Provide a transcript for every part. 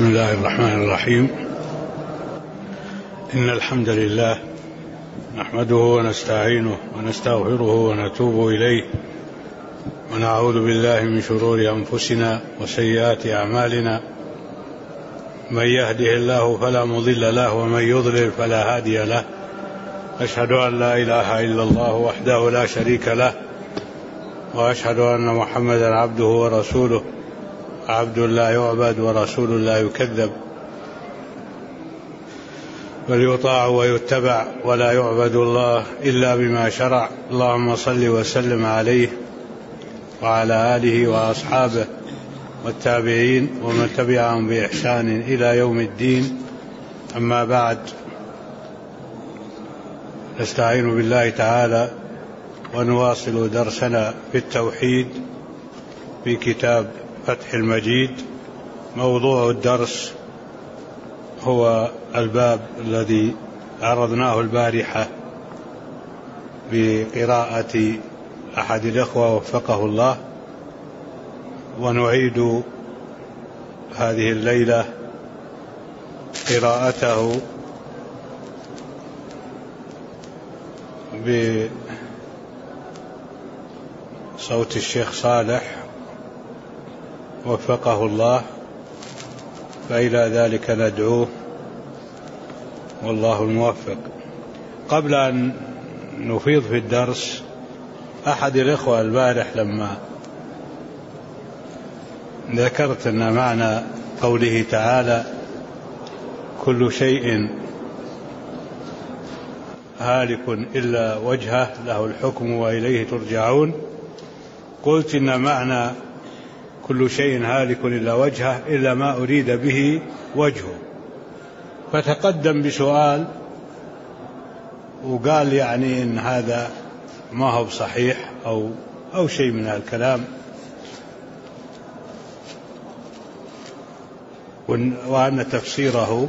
بسم الله الرحمن الرحيم. إن الحمد لله نحمده ونستعينه ونستغفره ونتوب إليه ونعوذ بالله من شرور أنفسنا وسيئات أعمالنا. من يهده الله فلا مضل له ومن يضلل فلا هادي له. أشهد أن لا إله إلا الله وحده لا شريك له وأشهد أن محمدا عبده ورسوله، عبد لا يعبد ورسول لا يكذب، بل يطاع ويتبع ولا يعبد الله إلا بما شرع. اللهم صل وسلم عليه وعلى آله وأصحابه والتابعين ومن تبعهم بإحسان إلى يوم الدين. أما بعد، نستعين بالله تعالى ونواصل درسنا في التوحيد في كتاب فتح المجيد. موضوع الدرس هو الباب الذي عرضناه البارحة بقراءة أحد الإخوة وفقه الله، ونعيد هذه الليلة قراءته بصوت الشيخ صالح وفقه الله، فإلى ذلك ندعوه والله الموفق. قبل أن نفيض في الدرس، أحد الإخوة البارح لما ذكرت أن معنى قوله تعالى كل شيء هالك إلا وجهه له الحكم وإليه ترجعون، قلت إن معنى كل شيء هالك إلا وجهه إلا ما أريد به وجهه، فتقدم بسؤال وقال يعني إن هذا ما هو صحيح أو شيء من الكلام، وأن تفسيره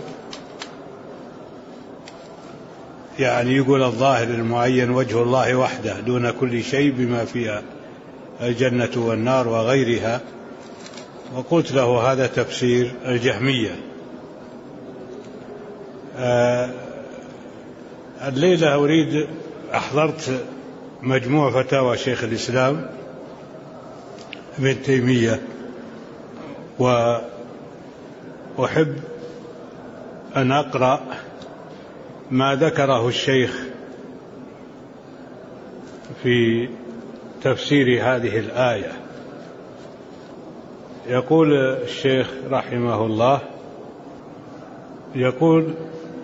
يعني يقول الظاهر المعين وجه الله وحده دون كل شيء بما فيها الجنة والنار وغيرها. وقلت له هذا تفسير الجهمية. الليلة أحضرت مجموع فتاوى شيخ الإسلام ابن تيمية، وأحب أن أقرأ ما ذكره الشيخ في تفسير هذه الآية. يقول الشيخ رحمه الله، يقول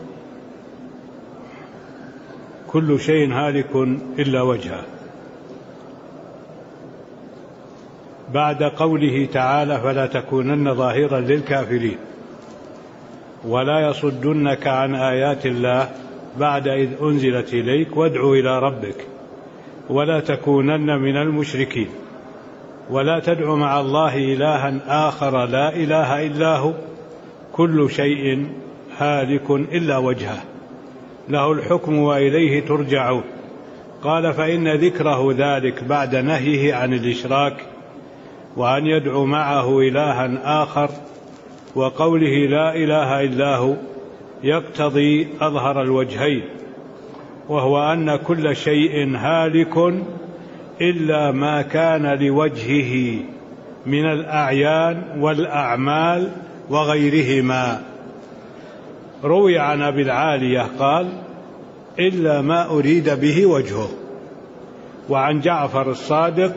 كل شيء هالك إلا وجهه، بعد قوله تعالى فلا تكونن ظاهرا للكافرين ولا يصدنك عن آيات الله بعد إذ أنزلت إليك وادع إلى ربك ولا تكونن من المشركين ولا تدع مع الله إلها آخر لا إله إلا هو كل شيء هالك إلا وجهه له الحكم وإليه ترجعون. قال فإن ذكره ذلك بعد نهيه عن الإشراك وأن يدعو معه إلها آخر وقوله لا إله إلا هو يقتضي أظهر الوجهين، وهو أن كل شيء هالك إلا ما كان لوجهه من الأعيان والأعمال وغيرهما. روي عن أبي العالية قال إلا ما أريد به وجهه، وعن جعفر الصادق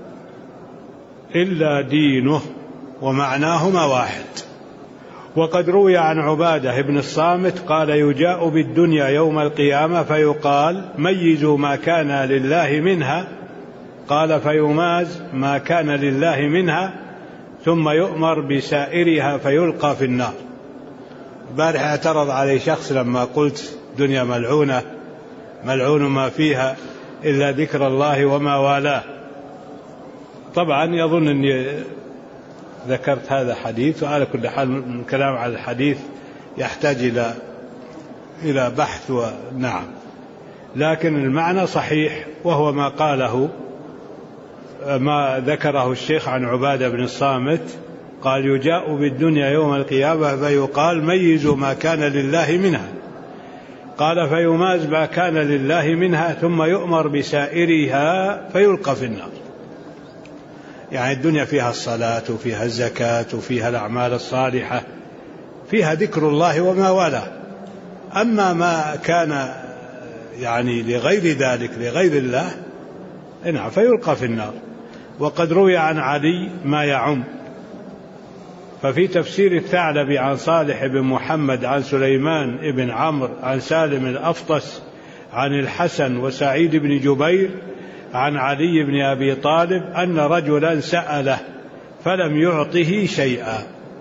إلا دينه، ومعناهما واحد. وقد روي عن عبادة بن الصامت قال يجاء بالدنيا يوم القيامة فيقال ميزوا ما كان لله منها، قال فيماز ما كان لله منها ثم يؤمر بسائرها فيلقى في النار. البارح اعترض علي شخص لما قلت دنيا ملعونة ملعون ما فيها إلا ذكر الله وما والاه. طبعا يظن أني ذكرت هذا حديث، وعلى كل حال الكلام على الحديث يحتاج إلى بحث ونعم، لكن المعنى صحيح، وهو ما قاله ما ذكره الشيخ عن عبادة بن الصامت قال يجاء بالدنيا يوم القيامة فيقال ميزوا ما كان لله منها، قال فيماز ما كان لله منها ثم يؤمر بسائرها فيلقى في النار. يعني الدنيا فيها الصلاة وفيها الزكاة وفيها الأعمال الصالحة، فيها ذكر الله وما والاه. أما ما كان يعني لغير ذلك لغير الله فيلقى في النار. وقد روي عن علي ما يعم. ففي تفسير الثعلبي عن صالح بن محمد عن سليمان بن عمرو عن سالم الأفطس عن الحسن وسعيد بن جبير عن علي بن أبي طالب أن رجلا سأله فلم يعطه شيئا،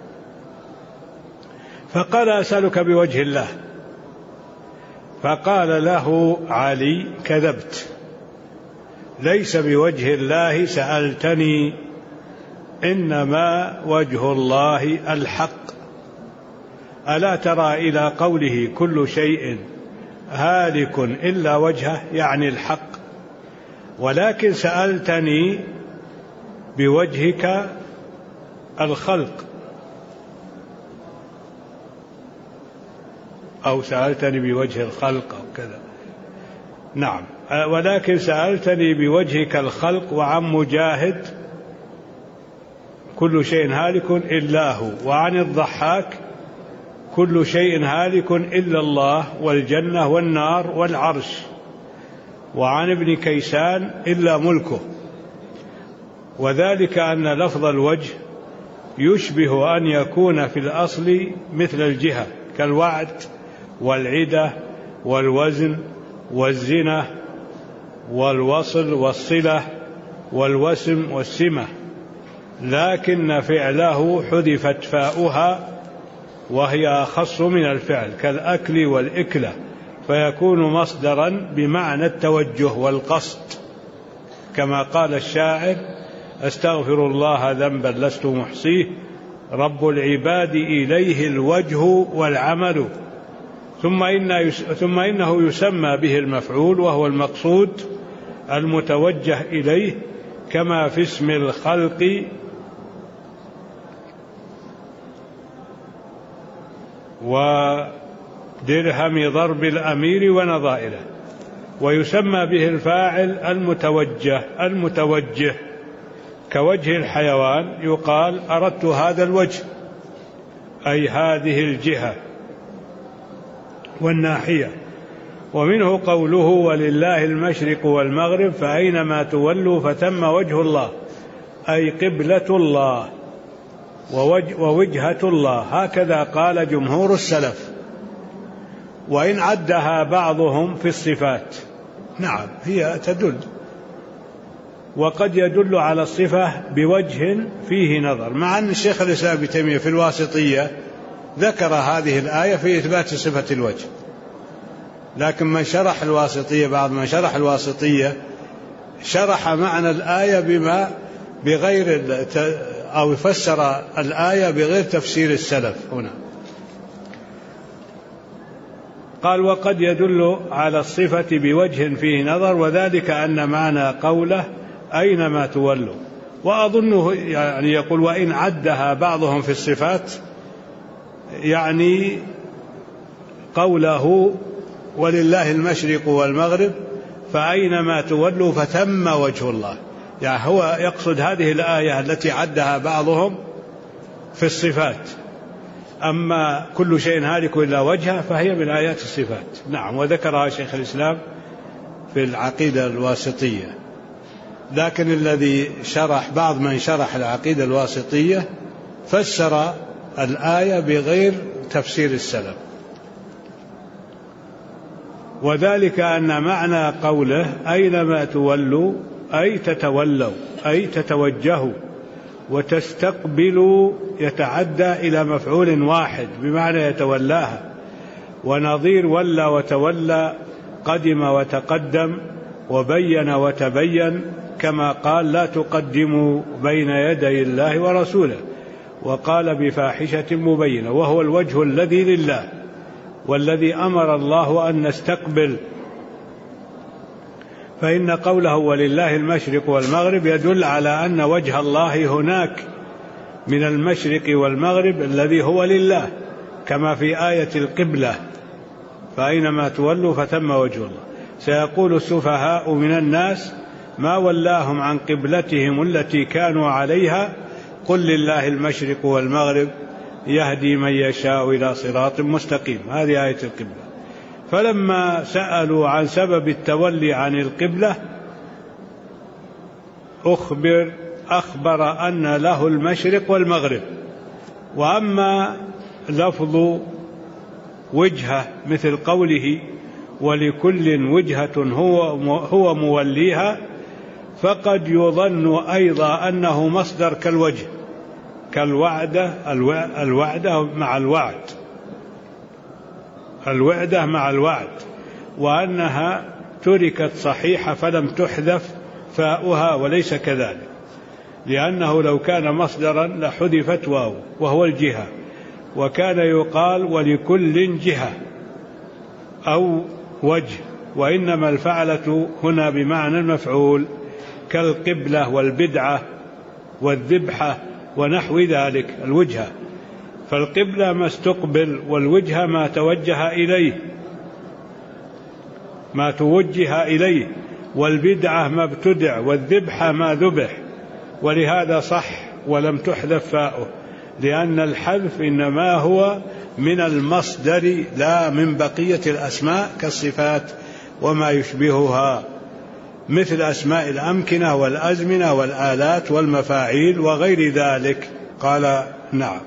فقال أسألك بوجه الله، فقال له علي كذبت، ليس بوجه الله سألتني، إنما وجه الله الحق. ألا ترى إلى قوله كل شيء هالك إلا وجهه، يعني الحق، ولكن سألتني بوجهك الخلق، أو سألتني بوجه الخلق أو كذا. نعم، ولكن سألتني بوجهك الخلق. وعن مجاهد كل شيء هالك إلا هو. وعن الضحاك كل شيء هالك إلا الله والجنة والنار والعرش. وعن ابن كيسان إلا ملكه. وذلك أن لفظ الوجه يشبه أن يكون في الأصل مثل الجهة، كالوعد والعدة والوزن والزنة والوصل والصلة والوسم والسمة، لكن فعله حذفت فاؤها وهي أخص من الفعل، كالأكل والإكلة، فيكون مصدرا بمعنى التوجه والقصد، كما قال الشاعر: أستغفر الله ذنبا لست محصيه، رب العباد إليه الوجه والعمل. ثم إنه يسمى به المفعول، وهو المقصود المتوجه إليه، كما في اسم الخلق ودرهم ضرب الأمير ونظائره. ويسمى به الفاعل المتوجه كوجه الحيوان، يقال أردت هذا الوجه، أي هذه الجهة والناحية. ومنه قوله: ولله المشرق والمغرب فأينما تولوا فثم وجه الله، أي قبلة الله ووجهة الله. هكذا قال جمهور السلف، وإن عدها بعضهم في الصفات. نعم، هي تدل، وقد يدل على الصفة بوجه فيه نظر، مع أن الشيخ الإسلام ابن تيمية في الواسطية ذكر هذه الآية في إثبات صفة الوجه، لكن من شرح الواسطية، بعض من شرح الواسطية شرح معنى الآية بما بغير أو فسر الآية بغير تفسير السلف. هنا قال: وقد يدل على الصفة بوجه فيه نظر، وذلك أن معنى قوله أينما تولوا. وأظنه يعني يقول: وإن عدها بعضهم في الصفات، يعني قوله ولله المشرق والمغرب فأينما تولوا فثم وجه الله، يعني هو يقصد هذه الآية التي عدها بعضهم في الصفات. أما كل شيء هالك إلا وجهه فهي من آيات الصفات. نعم، وذكرها شيخ الإسلام في العقيدة الواسطية. لكن الذي شرح، بعض من شرح العقيدة الواسطية فسر الآية بغير تفسير السلف، وذلك أن معنى قوله أينما تولوا أي تتولوا، أي تتوجهوا، وتستقبلوا يتعدى إلى مفعول واحد بمعنى يتولاها، ونظير ولى وتولى، قدم وتقدم، وبين وتبين، كما قال: لا تقدموا بين يدي الله ورسوله، وقال: بفاحشة مبينة، وهو الوجه الذي لله، والذي أمر الله أن نستقبل. فإن قوله ولله المشرق والمغرب يدل على أن وجه الله هناك من المشرق والمغرب الذي هو لله، كما في آية القبلة: فأينما تولوا فثم وجه الله. سيقول السفهاء من الناس ما ولاهم عن قبلتهم التي كانوا عليها قل لله المشرق والمغرب يهدي من يشاء إلى صراط مستقيم. هذه آية القبلة. فلما سألوا عن سبب التولي عن القبلة أخبر أن له المشرق والمغرب. وأما لفظ وجهة مثل قوله ولكل وجهة هو موليها، فقد يظن أيضا أنه مصدر كالوجه، الوعدة مع الوعد، الوعدة مع الوعد، وأنها تركت صحيحة فلم تحذف فاؤها، وليس كذلك، لأنه لو كان مصدرا لحذفت واو وهو الجهة، وكان يقال ولكل جهة أو وجه، وإنما الفعلة هنا بمعنى المفعول، كالقبلة والبدعة والذبحة ونحو ذلك. الوجهة، فالقبلة ما استقبل، والوجهة ما توجه إليه، ما توجه إليه، والبدعة ما ابتدع، والذبحة ما ذبح. ولهذا صح ولم تحذف فاؤه، لأن الحذف إنما هو من المصدر لا من بقية الأسماء كالصفات وما يشبهها، مثل أسماء الأمكنة والأزمنة والآلات والمفاعيل وغير ذلك. قال نعم.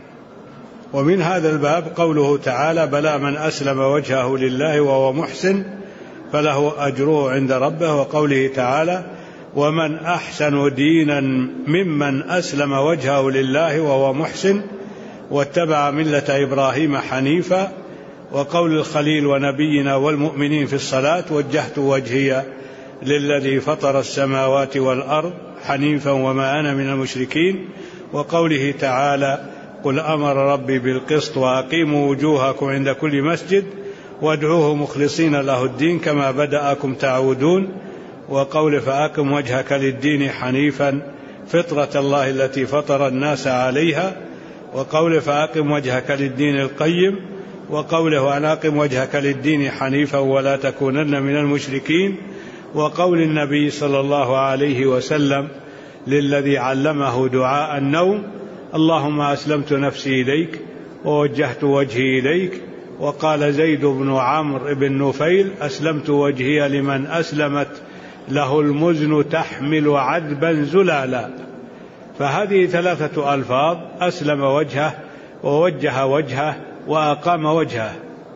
ومن هذا الباب قوله تعالى بلى من أسلم وجهه لله وهو محسن فله أجره عند ربه، وقوله تعالى ومن أحسن دينا ممن أسلم وجهه لله وهو محسن واتبع ملة إبراهيم حنيفا، وقول الخليل ونبينا والمؤمنين في الصلاة وجهت وجهي للذي فطر السماوات والأرض حنيفا وما أنا من المشركين، وقوله تعالى قل أمر ربي بالقسط وأقيموا وجوهكم عند كل مسجد وادعوه مخلصين له الدين كما بدأكم تعودون، وقول فأقم وجهك للدين حنيفا فطرة الله التي فطر الناس عليها، وقول فأقم وجهك للدين القيم، وقوله أن أقم وجهك للدين حنيفا ولا تكونن من المشركين، وقول النبي صلى الله عليه وسلم للذي علمه دعاء النوم اللهم أسلمت نفسي إليك ووجهت وجهي إليك، وقال زيد بن عمرو بن نفيل أسلمت وجهي لمن أسلمت له المزن تحمل عذبا زلالا. فهذه ثلاثة ألفاظ: أسلم وجهه ووجه وجهه وأقام وجهه.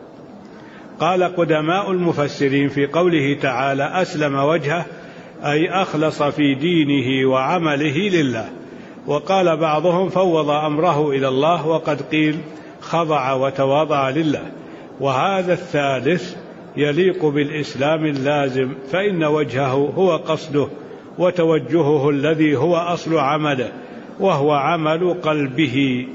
قال قدماء المفسرين في قوله تعالى أسلم وجهه أي أخلص في دينه وعمله لله، وقال بعضهم فوض أمره إلى الله، وقد قيل خضع وتواضع لله. وهذا الثالث يليق بالإسلام اللازم، فإن وجهه هو قصده وتوجهه الذي هو أصل عمله وهو عمل قلبه.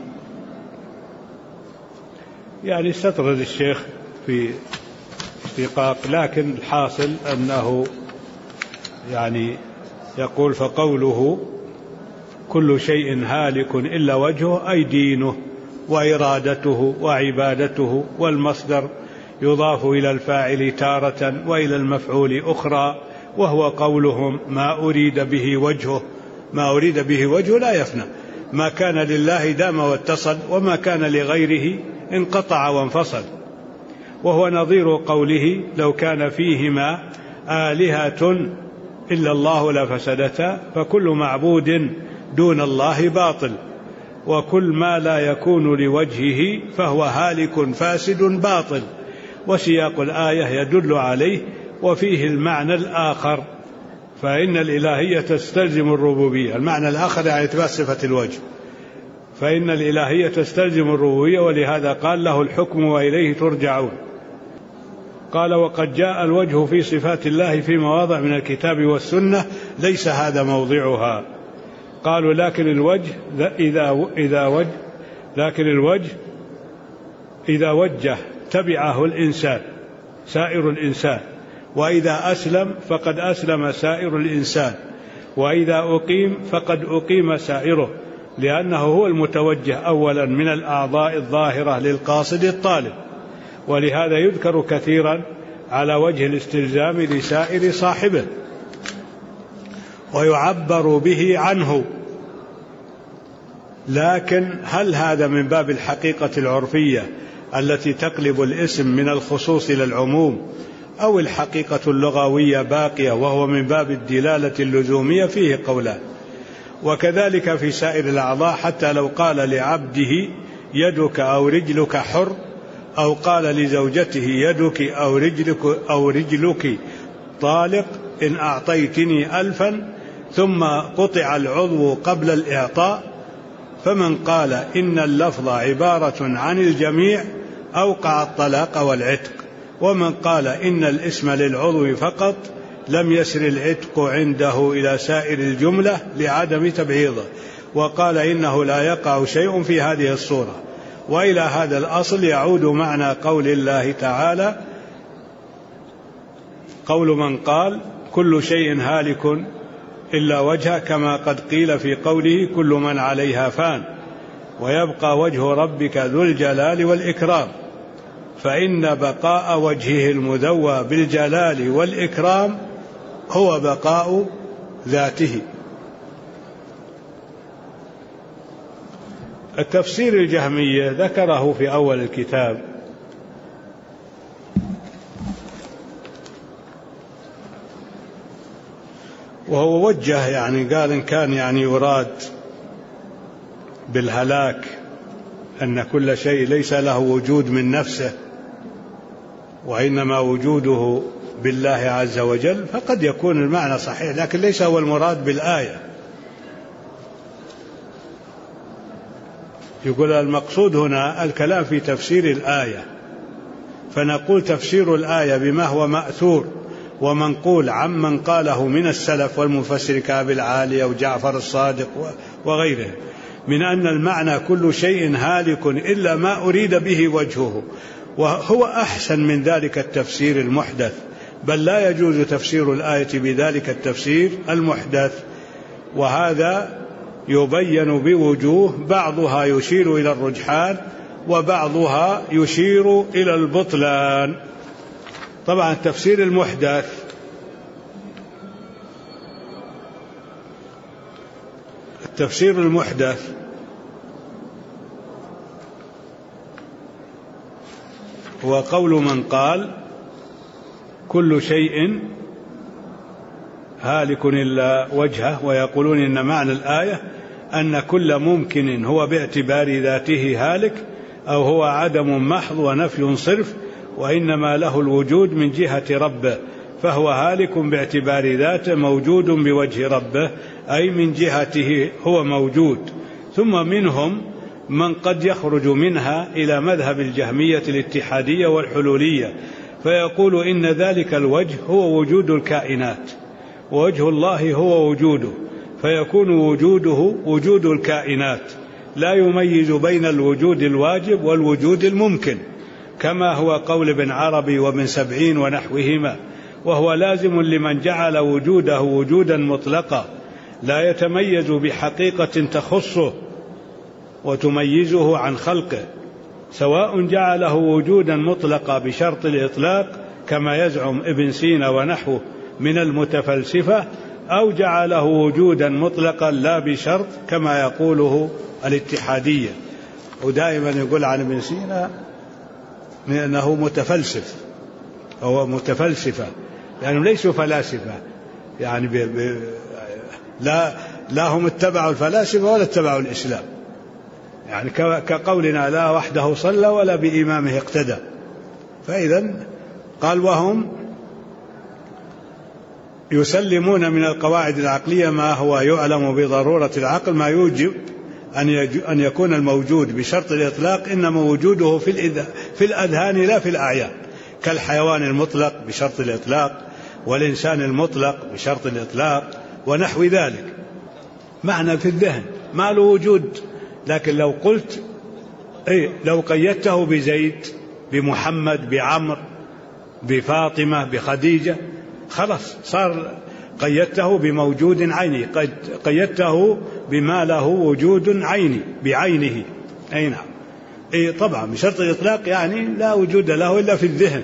يعني استطرد الشيخ في اشتقاق، لكن الحاصل أنه يعني يقول فقوله كل شيء هالك إلا وجهه أي دينه وإرادته وعبادته، والمصدر يضاف إلى الفاعل تارة وإلى المفعول أخرى، وهو قولهم ما أريد به وجهه. ما أريد به وجهه لا يفنى، ما كان لله دام واتصل، وما كان لغيره انقطع وانفصل. وهو نظير قوله لو كان فيهما آلهة إلا الله لفسدتا، فكل معبود دون الله باطل، وكل ما لا يكون لوجهه فهو هالك فاسد باطل. وسياق الآية يدل عليه، وفيه المعنى الآخر، فإن الإلهية تستلزم الربوبية. المعنى الآخر يعني إثبات صفة الوجه، فإن الإلهية تستلزم الربوبية، ولهذا قال له الحكم وإليه ترجعون. قال وقد جاء الوجه في صفات الله في مواضع من الكتاب والسنة ليس هذا موضعها. قالوا لكن الوجه إذا وجه تبعه الإنسان سائر الإنسان، وإذا أسلم فقد أسلم سائر الإنسان، وإذا أقيم فقد أقيم سائره، لأنه هو المتوجه أولا من الأعضاء الظاهرة للقاصد الطالب، ولهذا يذكر كثيرا على وجه الاستلزام لسائر صاحبه ويعبر به عنه. لكن هل هذا من باب الحقيقة العرفية التي تقلب الاسم من الخصوص إلى العموم، أو الحقيقة اللغوية باقية وهو من باب الدلالة اللزومية؟ فيه قولان. وكذلك في سائر الأعضاء، حتى لو قال لعبده يدك أو رجلك حر، أو قال لزوجته يدك أو رجلك طالق إن أعطيتني 1000 ثم قطع العضو قبل الإعطاء، فمن قال إن اللفظ عبارة عن الجميع أوقع الطلاق والعتق، ومن قال إن الاسم للعضو فقط لم يسر العتق عنده إلى سائر الجملة لعدم تبعيضه، وقال إنه لا يقع شيء في هذه الصورة. وإلى هذا الأصل يعود معنى قول الله تعالى: قول من قال كل شيء هالك إلا وجهه، كما قد قيل في قوله كل من عليها فان ويبقى وجه ربك ذو الجلال والإكرام، فإن بقاء وجهه المذوى بالجلال والإكرام هو بقاء ذاته. التفسير الجهمية ذكره في أول الكتاب، وهو وجه قال إن كان يراد بالهلاك أن كل شيء ليس له وجود من نفسه وإنما وجوده بالله عز وجل، فقد يكون المعنى صحيح، لكن ليس هو المراد بالآية. يقول المقصود هنا الكلام في تفسير الآية، فنقول تفسير الآية بما هو مأثور ومنقول عمن قاله من السلف والمفسر كأبي العالي أو جعفر الصادق وغيره، من أن المعنى كل شيء هالك إلا ما أريد به وجهه، وهو أحسن من ذلك التفسير المحدث، بل لا يجوز تفسير الآية بذلك التفسير المحدث. وهذا يبين بوجوه، بعضها يشير إلى الرجحان وبعضها يشير إلى البطلان. طبعا التفسير المحدث هو قول من قال كل شيء هالك إلا وجهه، ويقولون إن معنى الآية أن كل ممكن هو باعتبار ذاته هالك، أو هو عدم محض ونفي صرف، وإنما له الوجود من جهة ربه، فهو هالك باعتبار ذاته موجود بوجه ربه، أي من جهته هو موجود. ثم منهم من قد يخرج منها إلى مذهب الجهمية الاتحادية والحلولية، فيقول إن ذلك الوجه هو وجود الكائنات، ووجه الله هو وجوده، فيكون وجوده وجود الكائنات، لا يميز بين الوجود الواجب والوجود الممكن، كما هو قول ابن عربي وابن سبعين ونحوهما، وهو لازم لمن جعل وجوده وجودا مطلقا لا يتميز بحقيقة تخصه وتميزه عن خلقه، سواء جعله وجودا مطلقا بشرط الإطلاق كما يزعم ابن سينا ونحوه من المتفلسفة، أو جعله وجودا مطلقا لا بشرط كما يقوله الاتحادية. ودائما يقول عن ابن سينا أنه متفلسف، هو متفلسفة، يعني ليسوا فلاسفة، يعني لا هم اتبعوا الفلاسفة ولا اتبعوا الإسلام، يعني كقولنا لا وحده صلى ولا بإمامه اقتدى. فإذا قال وهم يسلمون من القواعد العقلية ما هو يعلم بضرورة العقل، ما يوجب أن يكون الموجود بشرط الإطلاق إنما وجوده في الأذهان لا في الأعيان، كالحيوان المطلق بشرط الإطلاق، والإنسان المطلق بشرط الإطلاق، ونحو ذلك. معنى في الذهن ما له وجود. لكن لو قلت لو قيدته بزيد، بمحمد، بعمر، بفاطمة، بخديجة، خلاص صار قيدته بموجود عيني، قيدته بما له وجود عيني بعينه. أي نعم. أي طبعا بشرط الإطلاق يعني لا وجود له إلا في الذهن،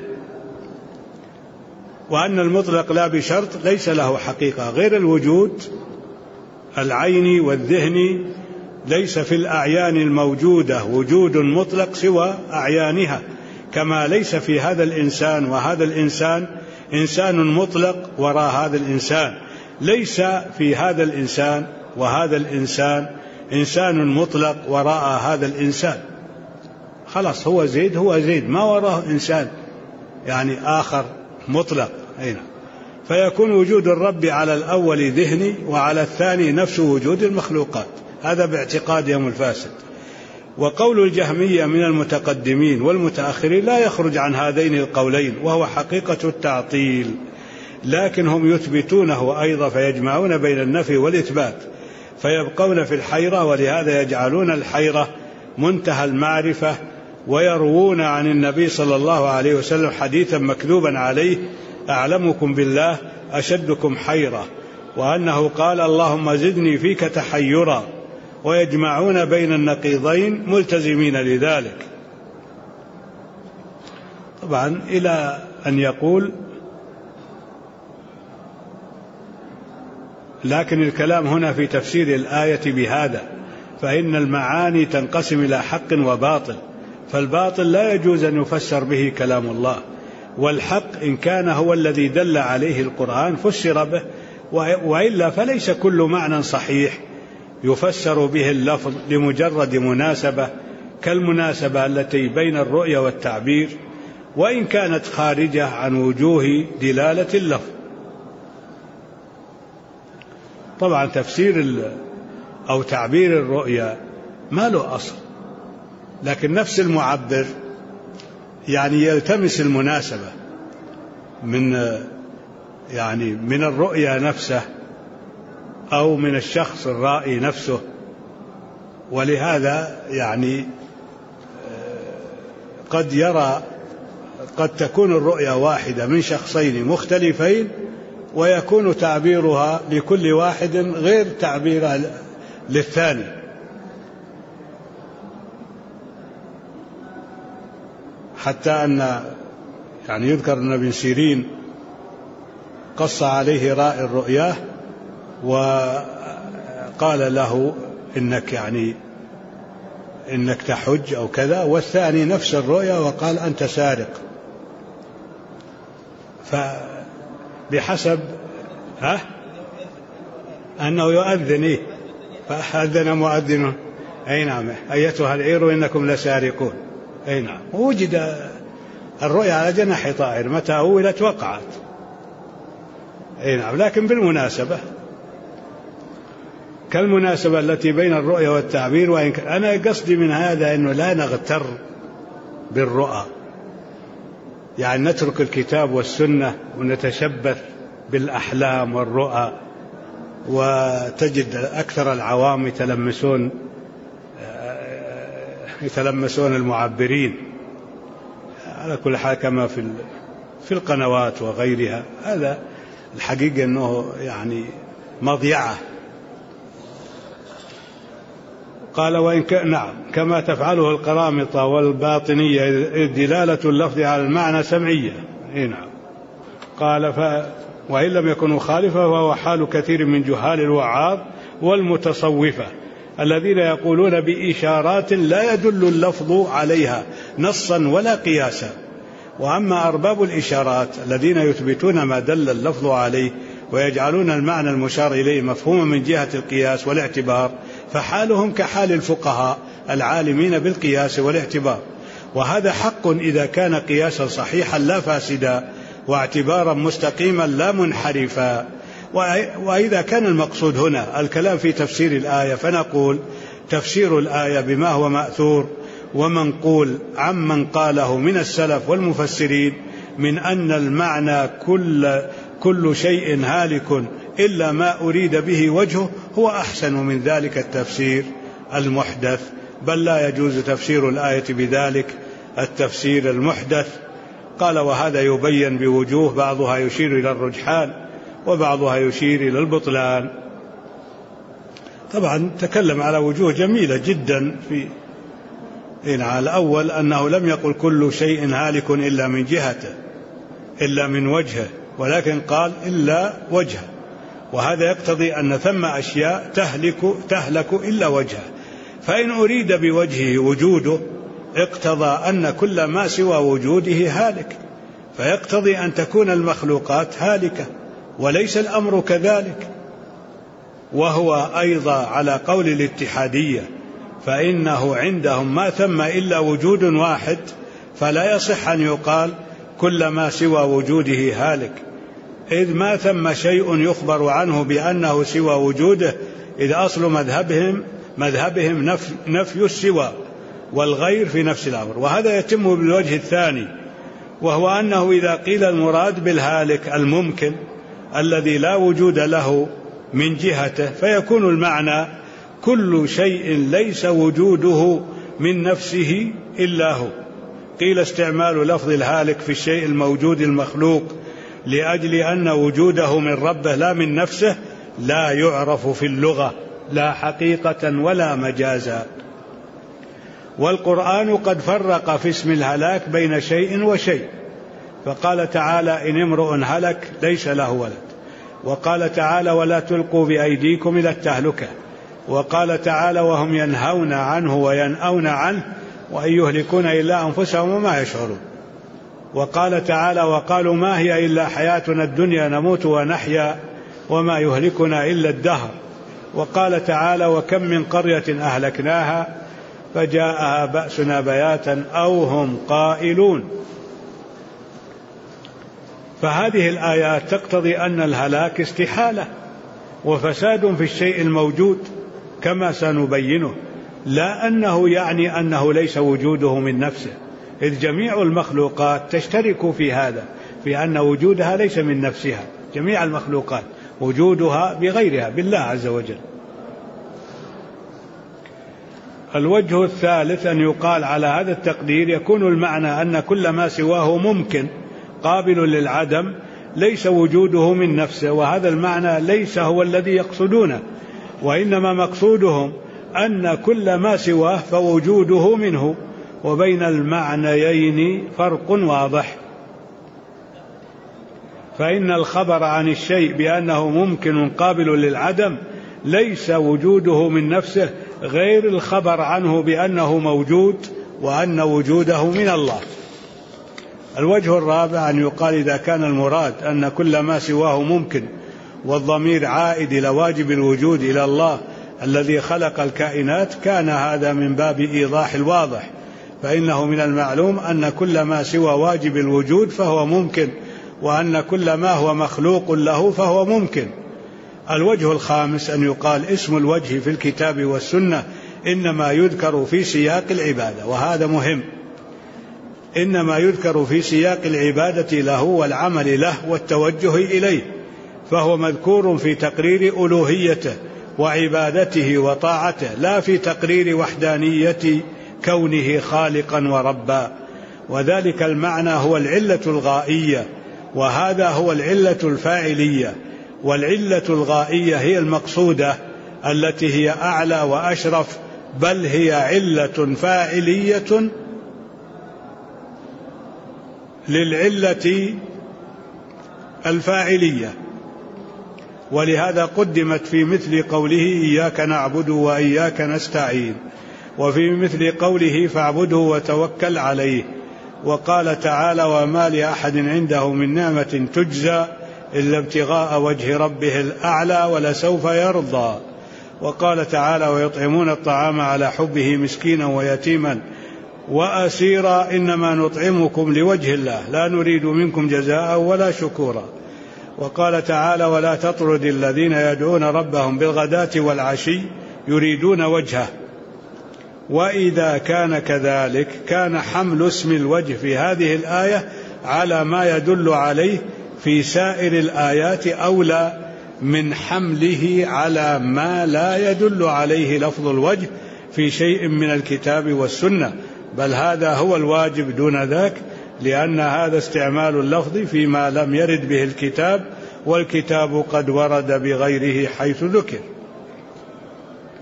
وأن المطلق لا بشرط ليس له حقيقة غير الوجود العيني والذهني. ليس في الأعيان الموجودة وجود مطلق سوى أعيانها، كما ليس في هذا الإنسان وهذا الإنسان إنسان مطلق وراء هذا الإنسان، ليس في هذا الإنسان وهذا الإنسان إنسان مطلق وراء هذا الإنسان. خلاص هو زيد هو زيد، ما وراه إنسان يعني آخر مطلق. هنا فيكون وجود الرب على الأول ذهني وعلى الثاني نفس وجود المخلوقات. هذا باعتقادهم الفاسد. وقول الجهمية من المتقدمين والمتأخرين لا يخرج عن هذين القولين، وهو حقيقة التعطيل، لكن هم يثبتونه أيضا، فيجمعون بين النفي والإثبات فيبقون في الحيرة، ولهذا يجعلون الحيرة منتهى المعرفة، ويروون عن النبي صلى الله عليه وسلم حديثا مكذوبا عليه: أعلمكم بالله أشدكم حيرة، وأنه قال: اللهم زدني فيك تحيرا، ويجمعون بين النقيضين ملتزمين لذلك. طبعا إلى أن يقول: لكن الكلام هنا في تفسير الآية بهذا، فإن المعاني تنقسم إلى حق وباطل، فالباطل لا يجوز أن يفسر به كلام الله، والحق إن كان هو الذي دل عليه القرآن فسر به، وإلا فليس كل معنى صحيح يفسر به اللفظ لمجرد مناسبة، كالمناسبة التي بين الرؤية والتعبير، وإن كانت خارجة عن وجوه دلالة اللفظ. طبعا تفسير أو تعبير الرؤيا ما له أصل، لكن نفس المعبر يعني يلتمس المناسبة من الرؤيا نفسه أو من الشخص الرائي نفسه، ولهذا يعني قد تكون الرؤيا واحدة من شخصين مختلفين، ويكون تعبيرها لكل واحد غير تعبيرها للثاني. حتى أن يعني يذكر أن ابن سيرين قص عليه رائي الرؤيا وقال له: إنك تحج أو كذا، والثاني نفس الرؤيا وقال: أنت سارق. فبحسب أنه يؤذن، فأذن مؤذن: أي نعم أيتها العير إنكم لسارقون. أي نعم. ووجد الرؤيا على جناح طائر، متى أولت وقعت. أي نعم. لكن بالمناسبة كالمناسبة التي بين الرؤيا والتعبير. وإن أنا قصدي من هذا أنه لا نغتر بالرؤى، يعني نترك الكتاب والسنة ونتشبث بالأحلام والرؤى، وتجد أكثر العوام يتلمسون المعبرين على كل حال كما في القنوات وغيرها. هذا الحقيقة أنه يعني مضيعة. قال: وإن نعم كما تفعله القرامطة والباطنية، دلالة اللفظ على المعنى سمعية. نعم. قال: وإن لم يكن مخالفا فهو حال كثير من جهال الوعاظ والمتصوفة الذين يقولون بإشارات لا يدل اللفظ عليها نصا ولا قياسا. وأما أرباب الإشارات الذين يثبتون ما دل اللفظ عليه ويجعلون المعنى المشار إليه مفهوما من جهة القياس والاعتبار، فحالهم كحال الفقهاء العالمين بالقياس والاعتبار. وهذا حق إذا كان قياسا صحيحا لا فاسدا، واعتبارا مستقيما لا منحرفا. وإذا كان المقصود هنا الكلام في تفسير الآية، فنقول: تفسير الآية بما هو مأثور ومنقول عمن قاله من السلف والمفسرين من أن المعنى كل شيء هالك إلا ما أريد به وجهه، هو أحسن من ذلك التفسير المحدث، بل لا يجوز تفسير الآية بذلك التفسير المحدث. قال: وهذا يبين بوجوه، بعضها يشير إلى الرجحان وبعضها يشير إلى البطلان. طبعا تكلم على وجوه جميلة جدا في على الأول أنه لم يقل كل شيء هالك إلا من جهته إلا من وجهه، ولكن قال إلا وجهه، وهذا يقتضي أن ثم أشياء تهلك إلا وجهه، فإن أريد بوجهه وجوده اقتضى أن كل ما سوى وجوده هالك، فيقتضي أن تكون المخلوقات هالكة، وليس الأمر كذلك. وهو أيضا على قول الاتحادية، فإنه عندهم ما ثم إلا وجود واحد، فلا يصح أن يقال كل ما سوى وجوده هالك، إذ ما ثم شيء يخبر عنه بأنه سوى وجوده، إذ أصل مذهبهم نفي السوى والغير في نفس الأمر. وهذا يتم بالوجه الثاني، وهو أنه إذا قيل المراد بالهالك الممكن الذي لا وجود له من جهته، فيكون المعنى كل شيء ليس وجوده من نفسه إلا هو. قيل استعمال لفظ الهالك في الشيء الموجود المخلوق لأجل أن وجوده من ربه لا من نفسه لا يعرف في اللغة لا حقيقة ولا مجازا. والقرآن قد فرق في اسم الهلاك بين شيء وشيء، فقال تعالى إن امرؤ هلك ليس له ولد، وقال تعالى ولا تلقوا بأيديكم إلى التهلكة، وقال تعالى وهم ينهون عنه وينأون عنه وإن يهلكون إلا أنفسهم وما يشعرون. وقال تعالى وقالوا ما هي إلا حياتنا الدنيا نموت ونحيا وما يهلكنا إلا الدهر. وقال تعالى وكم من قرية أهلكناها فجاءها بأسنا بياتا أو هم قائلون. فهذه الآيات تقتضي أن الهلاك استحالة وفساد في الشيء الموجود كما سنبينه، لا أنه يعني أنه ليس وجوده من نفسه، إذ جميع المخلوقات تشترك في هذا، في أن وجودها ليس من نفسها، جميع المخلوقات وجودها بغيرها بالله عز وجل. الوجه الثالث أن يقال على هذا التقدير يكون المعنى أن كل ما سواه ممكن قابل للعدم ليس وجوده من نفسه، وهذا المعنى ليس هو الذي يقصدونه، وإنما مقصودهم أن كل ما سواه فوجوده منه، وبين المعنيين فرق واضح. فإن الخبر عن الشيء بأنه ممكن قابل للعدم ليس وجوده من نفسه غير الخبر عنه بأنه موجود وأن وجوده من الله. الوجه الرابع أن يقال إذا كان المراد أن كل ما سواه ممكن والضمير عائد إلى واجب الوجود إلى الله الذي خلق الكائنات، كان هذا من باب إيضاح الواضح، فإنه من المعلوم أن كل ما سوى واجب الوجود فهو ممكن، وأن كل ما هو مخلوق له فهو ممكن. الوجه الخامس أن يقال اسم الوجه في الكتاب والسنة إنما يذكر في سياق العبادة، وهذا مهم، إنما يذكر في سياق العبادة له والعمل له والتوجه إليه، فهو مذكور في تقرير ألوهيته وعبادته وطاعته، لا في تقرير وحدانية كونه خالقا وربا. وذلك المعنى هو العلة الغائية، وهذا هو العلة الفاعلية. والعلة الغائية هي المقصودة التي هي أعلى وأشرف، بل هي علة فاعلية للعلة الفاعلية، ولهذا قدمت في مثل قوله إياك نعبد وإياك نستعين، وفي مثل قوله فاعبده وتوكل عليه. وقال تعالى وما لأحد عنده من نعمة تجزى إلا ابتغاء وجه ربه الأعلى ولسوف يرضى. وقال تعالى ويطعمون الطعام على حبه مسكينا ويتيما وأسيرا إنما نطعمكم لوجه الله لا نريد منكم جزاء ولا شكورا. وقال تعالى ولا تطرد الذين يدعون ربهم بالغداة والعشي يريدون وجهه. وإذا كان كذلك كان حمل اسم الوجه في هذه الآية على ما يدل عليه في سائر الآيات أولى من حمله على ما لا يدل عليه لفظ الوجه في شيء من الكتاب والسنة، بل هذا هو الواجب دون ذاك، لأن هذا استعمال اللفظ فيما لم يرد به الكتاب، والكتاب قد ورد بغيره حيث ذكر.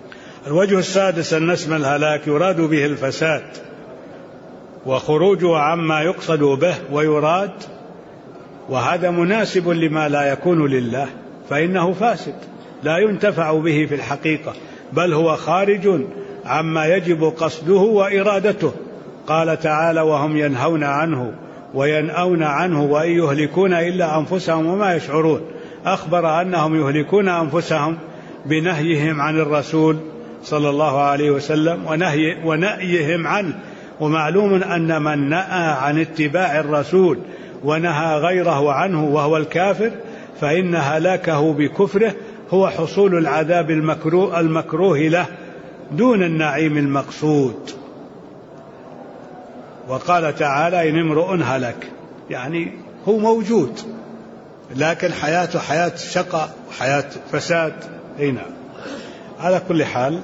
الوجه السادس أن اسم الهلاك يراد به الفساد وخروجه عما يقصد به ويراد، وهذا مناسب لما لا يكون لله، فإنه فاسد لا ينتفع به في الحقيقة، بل هو خارج عما يجب قصده وإرادته. قال تعالى: وهم ينهون عنه وينأون عنه وإن يهلكون إلا أنفسهم وما يشعرون. أخبر أنهم يهلكون أنفسهم بنهيهم عن الرسول صلى الله عليه وسلم ونأيهم عنه. ومعلوم أن من نأى عن اتباع الرسول ونهى غيره عنه وهو الكافر فإن هلاكه بكفره هو حصول العذاب المكروه له دون النعيم المقصود. وقال تعالى: إن امرؤ هلك، يعني هو موجود لكن حياته حياة شقاء وحياة فساد. نعم. على كل حال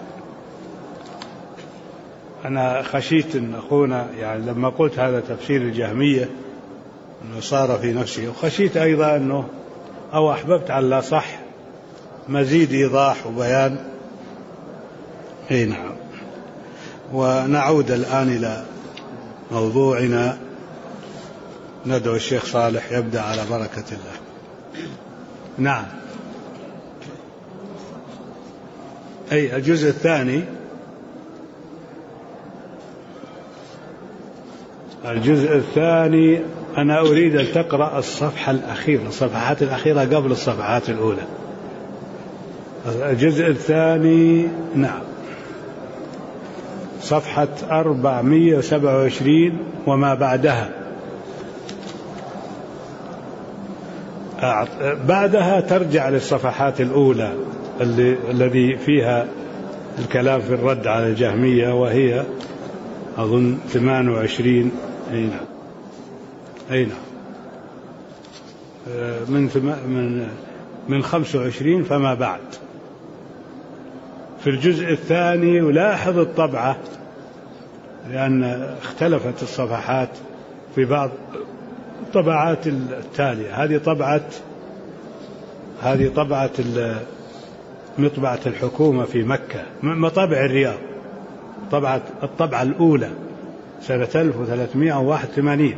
أنا خشيت أن أخونا يعني لما قلت هذا تفسير الجهمية أنه صار في نفسي، وخشيت أيضا أنه أو أحببت على لا صح مزيد إيضاح وبيان. نعم. ونعود الآن إلى موضوعنا. ندعو الشيخ صالح يبدأ على بركة الله. نعم. أي الجزء الثاني. الجزء الثاني أنا أريد أن تقرأ الصفحة الأخيرة، الصفحات الأخيرة قبل الصفحات الأولى. الجزء الثاني نعم صفحة 427 وما بعدها. بعدها ترجع للصفحات الأولى الذي فيها الكلام في الرد على الجهمية، وهي أظن 28. أين من 25 فما بعد. في الجزء الثاني ولاحظ الطبعة لأن اختلفت الصفحات في بعض الطبعات التالية. هذه طبعة مطبعة الحكومة في مكة، مطابع الرياض، الطبعة الأولى سنة 1381.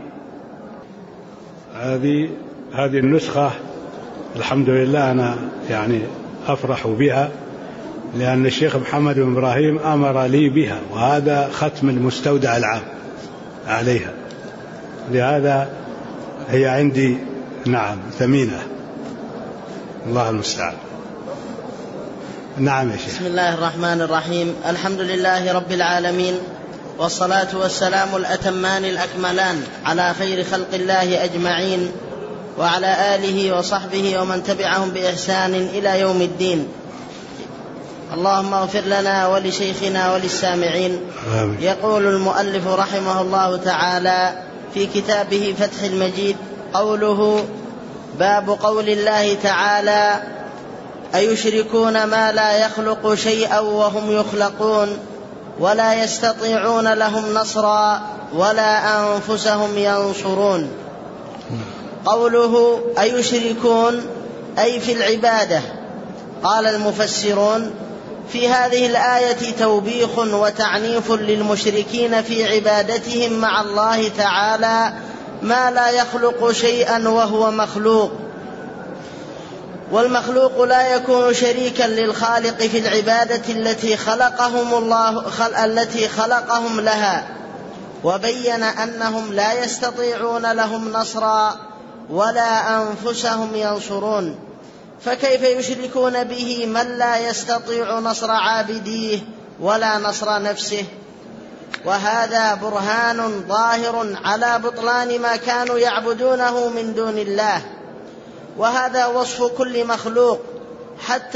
هذه النسخة الحمد لله أنا يعني أفرح بها، لأن الشيخ محمد بن إبراهيم أمر لي بها، وهذا ختم المستودع العام عليها، لهذا هي عندي نعم ثمينة. الله المستعان. نعم يا شيخ. بسم الله الرحمن الرحيم. الحمد لله رب العالمين، والصلاة والسلام الأتمان الأكملان على خير خلق الله أجمعين، وعلى آله وصحبه ومن تبعهم بإحسان إلى يوم الدين. اللهم اغفر لنا ولشيخنا وللسامعين. آمين. يقول المؤلف رحمه الله تعالى في كتابه فتح المجيد: قوله: باب قول الله تعالى: أيشركون ما لا يخلق شيئا وهم يخلقون ولا يستطيعون لهم نصرا ولا أنفسهم ينصرون. قوله أيشركون أي في العبادة. قال المفسرون: في هذه الآية توبيخ وتعنيف للمشركين في عبادتهم مع الله تعالى ما لا يخلق شيئا وهو مخلوق، والمخلوق لا يكون شريكا للخالق في العبادة التي خلقهم لها. وبين أنهم لا يستطيعون لهم نصرا ولا أنفسهم ينصرون، فكيف يشركون به من لا يستطيع نصر عابديه ولا نصر نفسه؟ وهذا برهان ظاهر على بطلان ما كانوا يعبدونه من دون الله. وهذا وصف كل مخلوق حتى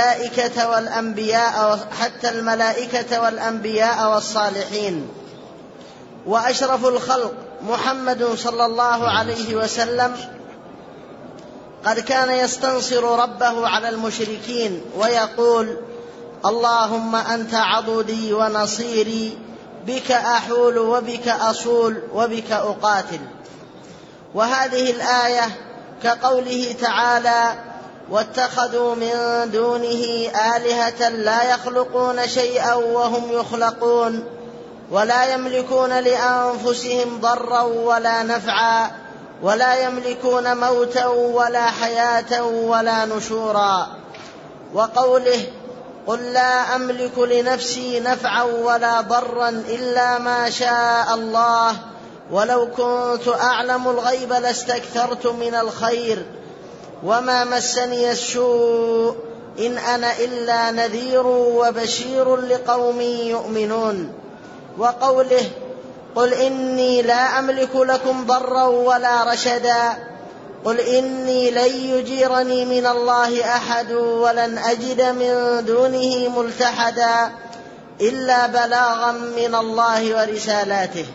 الملائكة والأنبياء والصالحين. وأشرف الخلق محمد صلى الله عليه وسلم قد كان يستنصر ربه على المشركين ويقول: اللهم أنت عضدي ونصيري، بك أحول وبك أصول وبك أقاتل. وهذه الآية كقوله تعالى: واتخذوا من دونه آلهة لا يخلقون شيئا وهم يخلقون ولا يملكون لأنفسهم ضرا ولا نفعا ولا يملكون موتا ولا حياة ولا نشورا. وقوله قل لا أملك لنفسي نفعا ولا ضرا إلا ما شاء الله ولو كنت أعلم الغيب لاستكثرت من الخير وما مسني السوء إن أنا إلا نذير وبشير لقوم يؤمنون. وقوله قل إني لا أملك لكم ضرا ولا رشدا قل إني لن يجيرني من الله أحد ولن أجد من دونه ملتحدا إلا بلاغا من الله ورسالاته.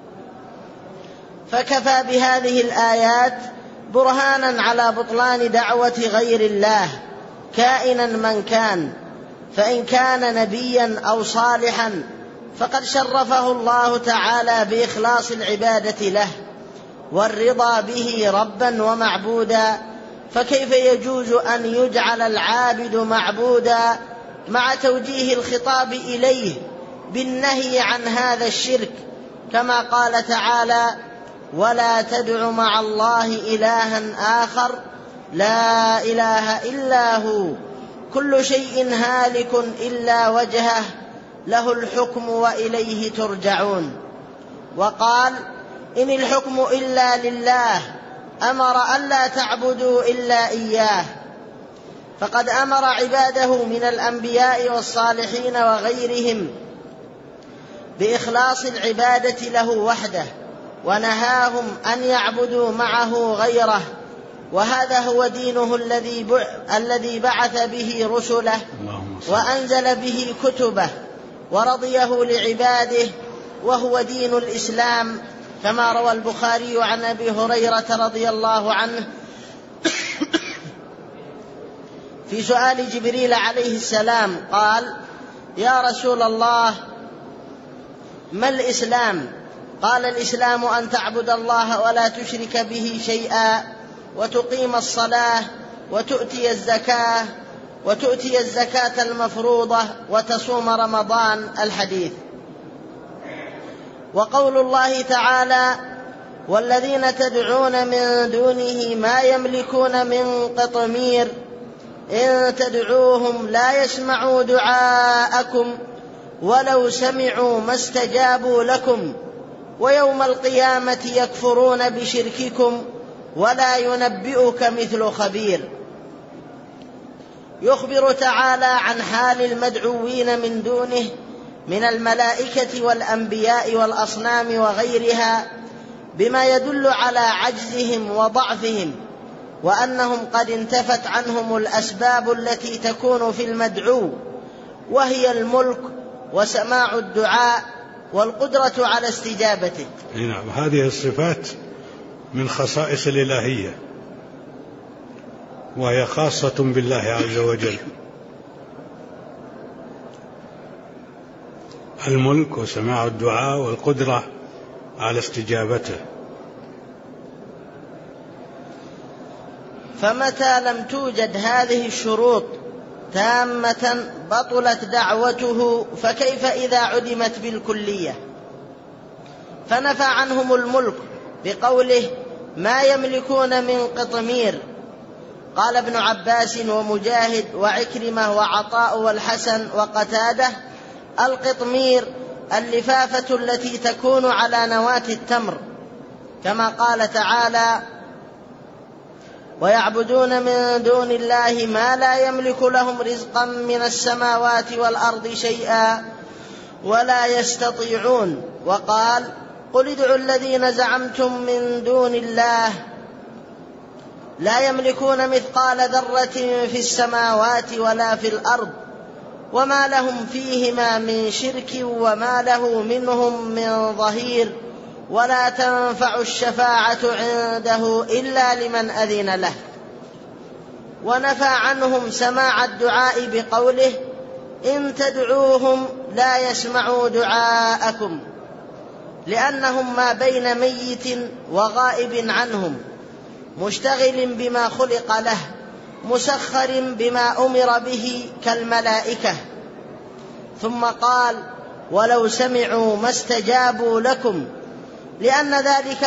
فكفى بهذه الآيات برهانا على بطلان دعوة غير الله كائنا من كان، فإن كان نبيا أو صالحا فقد شرفه الله تعالى بإخلاص العبادة له والرضا به ربا ومعبودا، فكيف يجوز أن يجعل العابد معبودا مع توجيه الخطاب إليه بالنهي عن هذا الشرك، كما قال تعالى ولا تدع مع الله إلها آخر لا إله إلا هو كل شيء هالك إلا وجهه له الحكم وإليه ترجعون. وقال إن الحكم إلا لله أمر ألا تعبدوا إلا إياه، فقد أمر عباده من الأنبياء والصالحين وغيرهم بإخلاص العبادة له وحده ونهاهم أن يعبدوا معه غيره، وهذا هو دينه الذي بعث به رسله وأنزل به كتبه ورضيه لعباده، وهو دين الإسلام، كما روى البخاري عن أبي هريرة رضي الله عنه في سؤال جبريل عليه السلام قال يا رسول الله ما الإسلام؟ قال الإسلام أن تعبد الله ولا تشرك به شيئا وتقيم الصلاة وتؤتي الزكاة المفروضة وتصوم رمضان. الحديث. وقول الله تعالى والذين تدعون من دونه ما يملكون من قطمير إن تدعوهم لا يسمعوا دعاءكم ولو سمعوا ما استجابوا لكم ويوم القيامة يكفرون بشرككم ولا ينبئك مثل خبير. يخبر تعالى عن حال المدعوين من دونه من الملائكة والأنبياء والأصنام وغيرها بما يدل على عجزهم وضعفهم، وأنهم قد انتفت عنهم الأسباب التي تكون في المدعو، وهي الملك وسماع الدعاء والقدرة على استجابته. نعم، هذه الصفات من خصائص الإلهية، وهي خاصة بالله عز وجل، الملك وسماع الدعاء والقدرة على استجابته. فمتى لم توجد هذه الشروط تامة بطلت دعوته، فكيف إذا عدمت بالكلية؟ فنفى عنهم الملك بقوله ما يملكون من قطمير. قال ابن عباس ومجاهد وعكرمة وعطاء والحسن وقتادة القطمير اللفافة التي تكون على نواة التمر، كما قال تعالى ويعبدون من دون الله ما لا يملك لهم رزقا من السماوات والأرض شيئا ولا يستطيعون. وقال قل ادعوا الذين زعمتم من دون الله لا يملكون مثقال ذرة في السماوات ولا في الأرض وما لهم فيهما من شرك وما له منهم من ظهير ولا تنفع الشفاعة عنده إلا لمن أذن له. ونفى عنهم سماع الدعاء بقوله إن تدعوهم لا يسمعوا دعاءكم، لأنهم ما بين ميت وغائب عنهم مشتغل بما خلق له مسخر بما أمر به كالملائكة. ثم قال: ولو سمعوا ما استجابوا لكم، لأن ذلك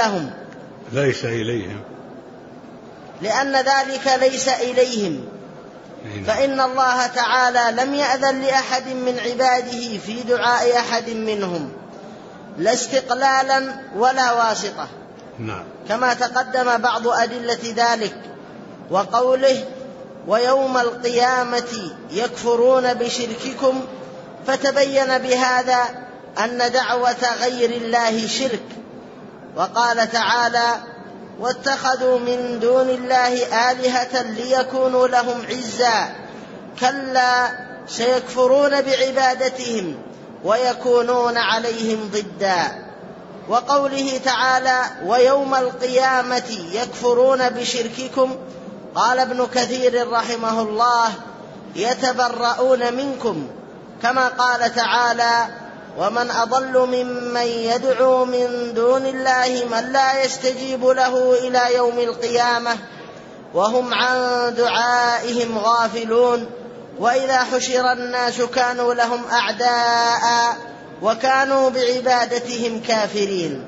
ليس إليهم، فإن الله تعالى لم يأذن لأحد من عباده في دعاء أحد منهم، لا استقلالا ولا واسطة، كما تقدم بعض أدلة ذلك. وقوله: ويوم القيامة يكفرون بشرككم، فتبين بهذا أن دعوة غير الله شرك. وقال تعالى: واتخذوا من دون الله آلهة ليكونوا لهم عزا، كلا سيكفرون بعبادتهم ويكونون عليهم ضدا. وقوله تعالى: ويوم القيامة يكفرون بشرككم، قال ابن كثير رحمه الله: يتبرؤون منكم، كما قال تعالى: ومن أضل ممن يدعو من دون الله من لا يستجيب له إلى يوم القيامة وهم عن دعائهم غافلون، وإذا حشر الناس كانوا لهم أعداء وكانوا بعبادتهم كافرين.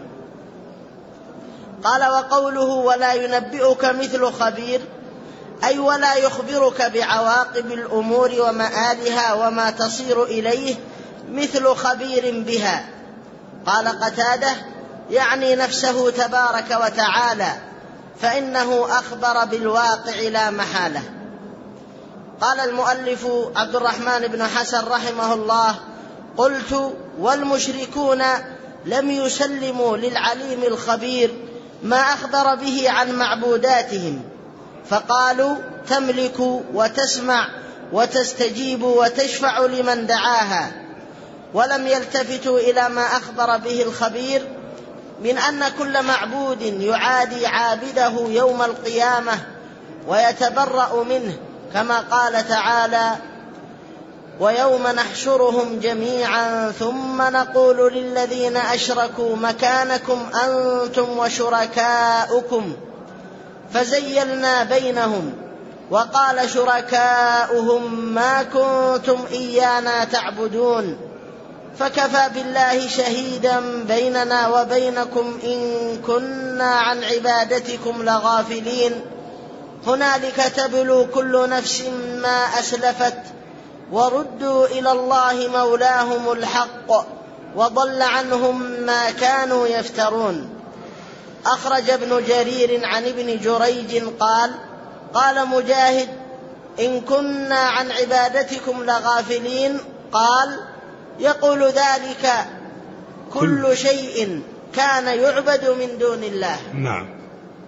قال: وقوله: ولا ينبئك مثل خبير، أي ولا يخبرك بعواقب الأمور ومآلها وما تصير إليه مثل خبير بها. قال قتادة: يعني نفسه تبارك وتعالى، فإنه أخبر بالواقع لا محالة. قال المؤلف عبد الرحمن بن حسن رحمه الله: قلت: والمشركون لم يسلموا للعليم الخبير ما أخبر به عن معبوداتهم، فقالوا: تملك وتسمع وتستجيب وتشفع لمن دعاها، ولم يلتفتوا إلى ما أخبر به الخبير من أن كل معبود يعادي عابده يوم القيامة ويتبرأ منه، كما قال تعالى: ويوم نحشرهم جميعا ثم نقول للذين أشركوا مكانكم أنتم وشركاؤكم فزيلنا بينهم، وقال شركاؤهم ما كنتم إيانا تعبدون، فكفى بالله شهيدا بيننا وبينكم إن كنا عن عبادتكم لغافلين. هنالك تبلو كل نفس ما أسلفت وردوا إلى الله مولاهم الحق وضل عنهم ما كانوا يفترون. أخرج ابن جرير عن ابن جريج قال: قال مجاهد: إن كنا عن عبادتكم لغافلين، قال: يقول ذلك كل شيء كان يعبد من دون الله. نعم.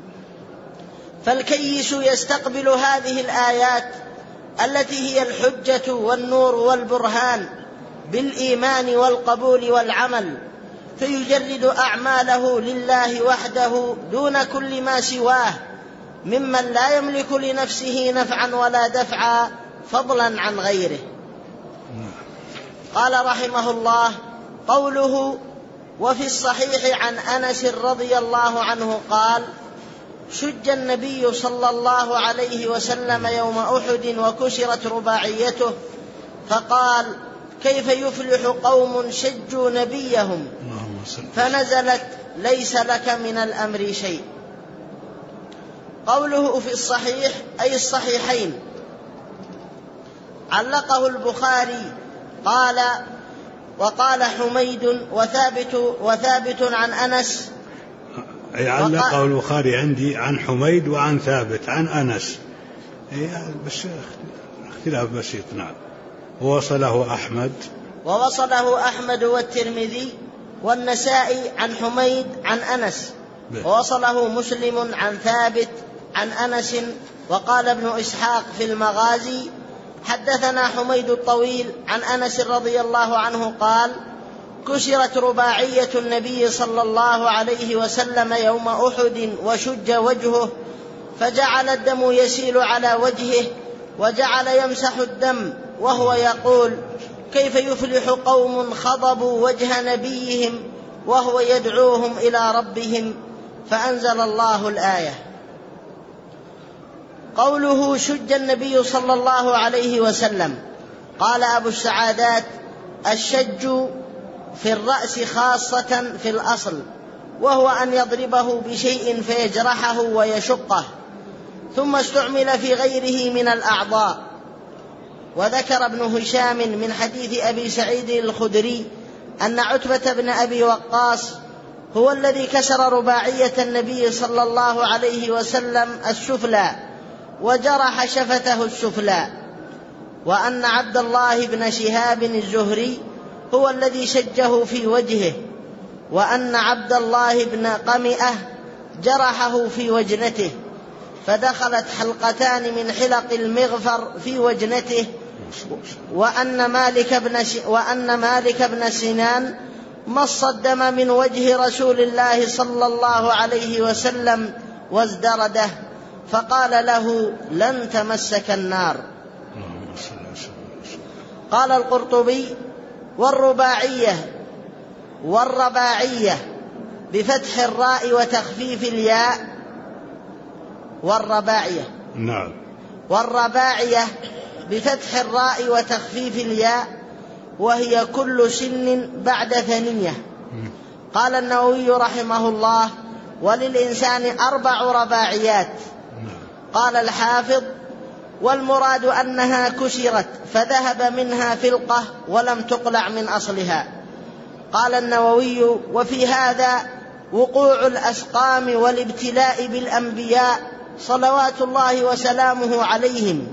فالكيس يستقبل هذه الآيات التي هي الحجة والنور والبرهان بالإيمان والقبول والعمل، فيجرد أعماله لله وحده دون كل ما سواه ممن لا يملك لنفسه نفعا ولا دفعا فضلا عن غيره. قال رحمه الله: قوله: وفي الصحيح عن أنس رضي الله عنه قال: شج النبي صلى الله عليه وسلم يوم أحد وكسرت رباعيته، فقال: كيف يفلح قوم شجوا نبيهم، فنزلت: ليس لك من الأمر شيء. قوله في الصحيح أي الصحيحين، علقه البخاري قال: وقال حميد وثابت عن أنس. علقه البخاري عندي عن حميد وعن ثابت عن أنس، بس اختلاف بسيط. نعم. ووصله أحمد والترمذي والنسائي عن حميد عن أنس، ووصله مسلم عن ثابت عن أنس. وقال ابن إسحاق في المغازي: حدثنا حميد الطويل عن أنس رضي الله عنه قال: كسرت رباعية النبي صلى الله عليه وسلم يوم أحد وشج وجهه، فجعل الدم يسيل على وجهه وجعل يمسح الدم وهو يقول: كيف يفلح قوم خضبوا وجه نبيهم وهو يدعوهم إلى ربهم، فأنزل الله الآية. قوله شج النبي صلى الله عليه وسلم. قال أبو السعادات: الشج في الرأس خاصة في الأصل، وهو أن يضربه بشيء فيجرحه ويشقه، ثم استعمل في غيره من الأعضاء. وذكر ابن هشام من حديث أبي سعيد الخدري أن عتبة بن أبي وقاص هو الذي كسر رباعية النبي صلى الله عليه وسلم السفلى وجرح شفته السفلى، وأن عبد الله بن شهاب الزهري هو الذي شجه في وجهه، وأن عبد الله بن قمئة جرحه في وجنته، فدخلت حلقتان من حلق المغفر في وجنته. وأن مالك بن سنان مص الدم من وجه رسول الله صلى الله عليه وسلم وازدرده، فقال له: لن تمسك النار. قال القرطبي: والرباعية بفتح الراء وتخفيف الياء، والرباعية بفتح الراء وتخفيف الياء، وهي كل سن بعد ثنية. قال النووي رحمه الله: وللإنسان 4 رباعيات. قال الحافظ: والمراد أنها كسرت فذهب منها فلقة ولم تقلع من أصلها. قال النووي: وفي هذا وقوع الأسقام والابتلاء بالأنبياء صلوات الله وسلامه عليهم،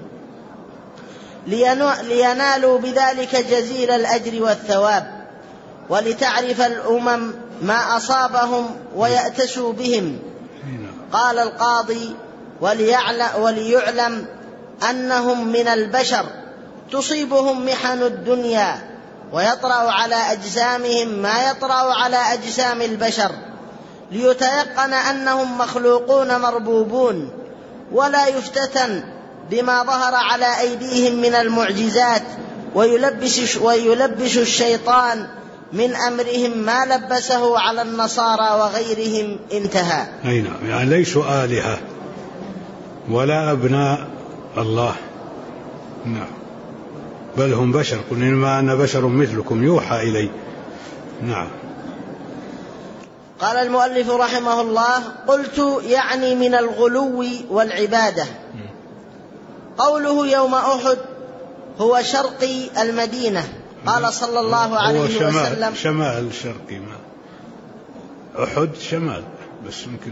لينالوا بذلك جزيل الأجر والثواب، ولتعرف الأمم ما أصابهم ويأتسوا بهم. قال القاضي: وليعلم أنهم من البشر تصيبهم محن الدنيا، ويطرأ على أجسامهم ما يطرأ على أجسام البشر، ليتيقن أنهم مخلوقون مربوبون، ولا يفتتن بما ظهر على أيديهم من المعجزات، ويلبس الشيطان من أمرهم ما لبسه على النصارى وغيرهم. انتهى. يعني ليسوا آلهة ولا أبناء الله، نعم، بل هم بشر. قل إنما أنا بشر مثلكم يوحى إلي. نعم. قال المؤلف رحمه الله: قلت يعني من الغلو والعبادة. قوله يوم أحد هو شرقي المدينة. قال صلى الله عليه وسلم: شمال شرقي، ما أحد شمال، بس يمكن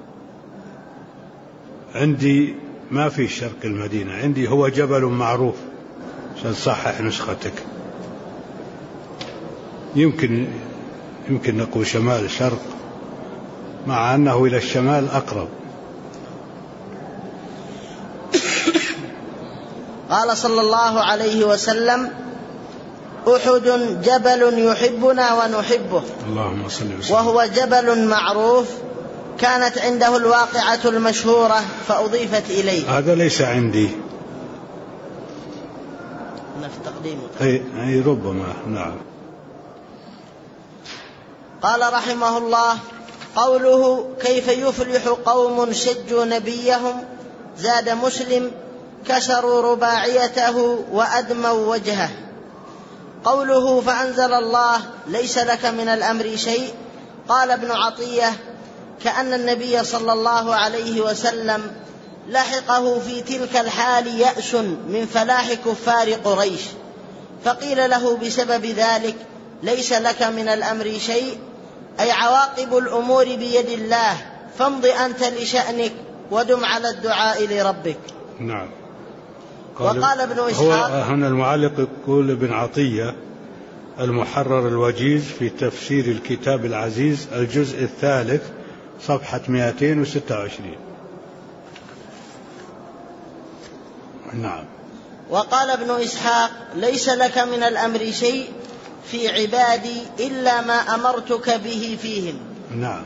عندي ما في شرق المدينة، عندي هو جبل معروف، عشان تصحح نسختك. يمكن نقول شمال شرق، مع أنه إلى الشمال أقرب. قال صلى الله عليه وسلم: أحد جبل يحبنا ونحبه، اللهم صل وسلم، وهو جبل معروف كانت عنده الواقعة المشهورة فأضيفت إليه. هذا ليس عندي. أي ربما. نعم. قال رحمه الله: قوله كيف يفلح قوم شجوا نبيهم، زاد مسلم: كسروا رباعيته وأدموا وجهه. قوله فأنزل الله ليس لك من الأمر شيء، قال ابن عطية: كأن النبي صلى الله عليه وسلم لحقه في تلك الحال يأس من فلاح كفار قريش، فقيل له بسبب ذلك ليس لك من الأمر شيء، أي عواقب الأمور بيد الله، فامض أنت لشأنك ودم على الدعاء لربك. نعم. وقال ابن إسحاق، هنا المعلق يقول ابن عطية المحرر الوجيز في تفسير الكتاب العزيز الجزء 3 صفحة 226. نعم. وقال ابن إسحاق: ليس لك من الأمر شيء في عبادي إلا ما أمرتك به فيهم. نعم.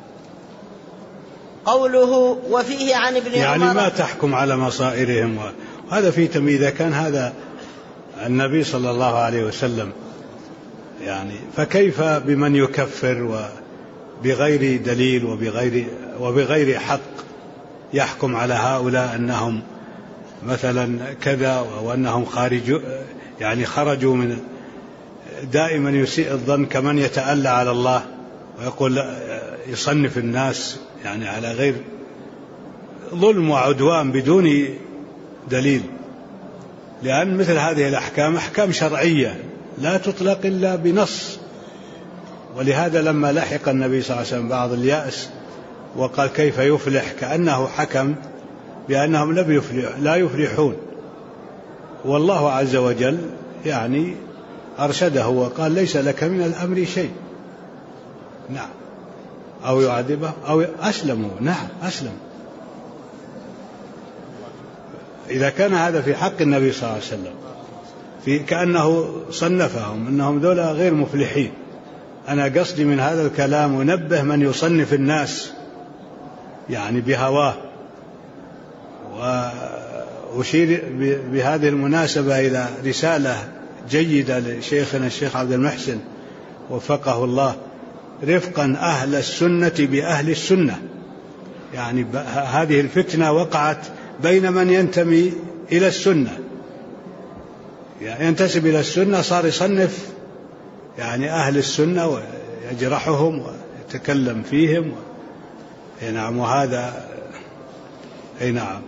قوله وفيه عن ابن يعني عمر، ما تحكم على مصائرهم، وهذا في تمييز. إذا كان هذا النبي صلى الله عليه وسلم يعني، فكيف بمن يكفر بغير دليل وبغير حق؟ يحكم على هؤلاء أنهم مثلا كذا وأنهم خرجوا من دائما يسيء الظن كمن يتألى على الله ويقول يصنف الناس يعني على غير ظلم وعدوان بدون دليل، لأن مثل هذه الأحكام أحكام شرعية لا تطلق إلا بنص. ولهذا لما لحق النبي صلى الله عليه وسلم بعض اليأس وقال كيف يفلح، كأنه حكم بأنهم لا يفلحون، والله عز وجل يعني أرشده وقال ليس لك من الأمر شيء. نعم، أو يعذبه أو أسلموا. نعم أسلم. إذا كان هذا في حق النبي صلى الله عليه وسلم كأنه صنفهم أنهم ذولا غير مفلحين. أنا قصدي من هذا الكلام ونبه من يصنف الناس يعني بهواه. وأشير بهذه المناسبة إلى رسالة جيدة لشيخنا الشيخ عبد المحسن وفقه الله، رفقا أهل السنة بأهل السنة. يعني هذه الفتنة وقعت بين من ينتمي إلى السنة، يعني ينتسب إلى السنة صار يصنف يعني أهل السنة ويجرحهم ويتكلم فيهم. نعم، وهذا نعم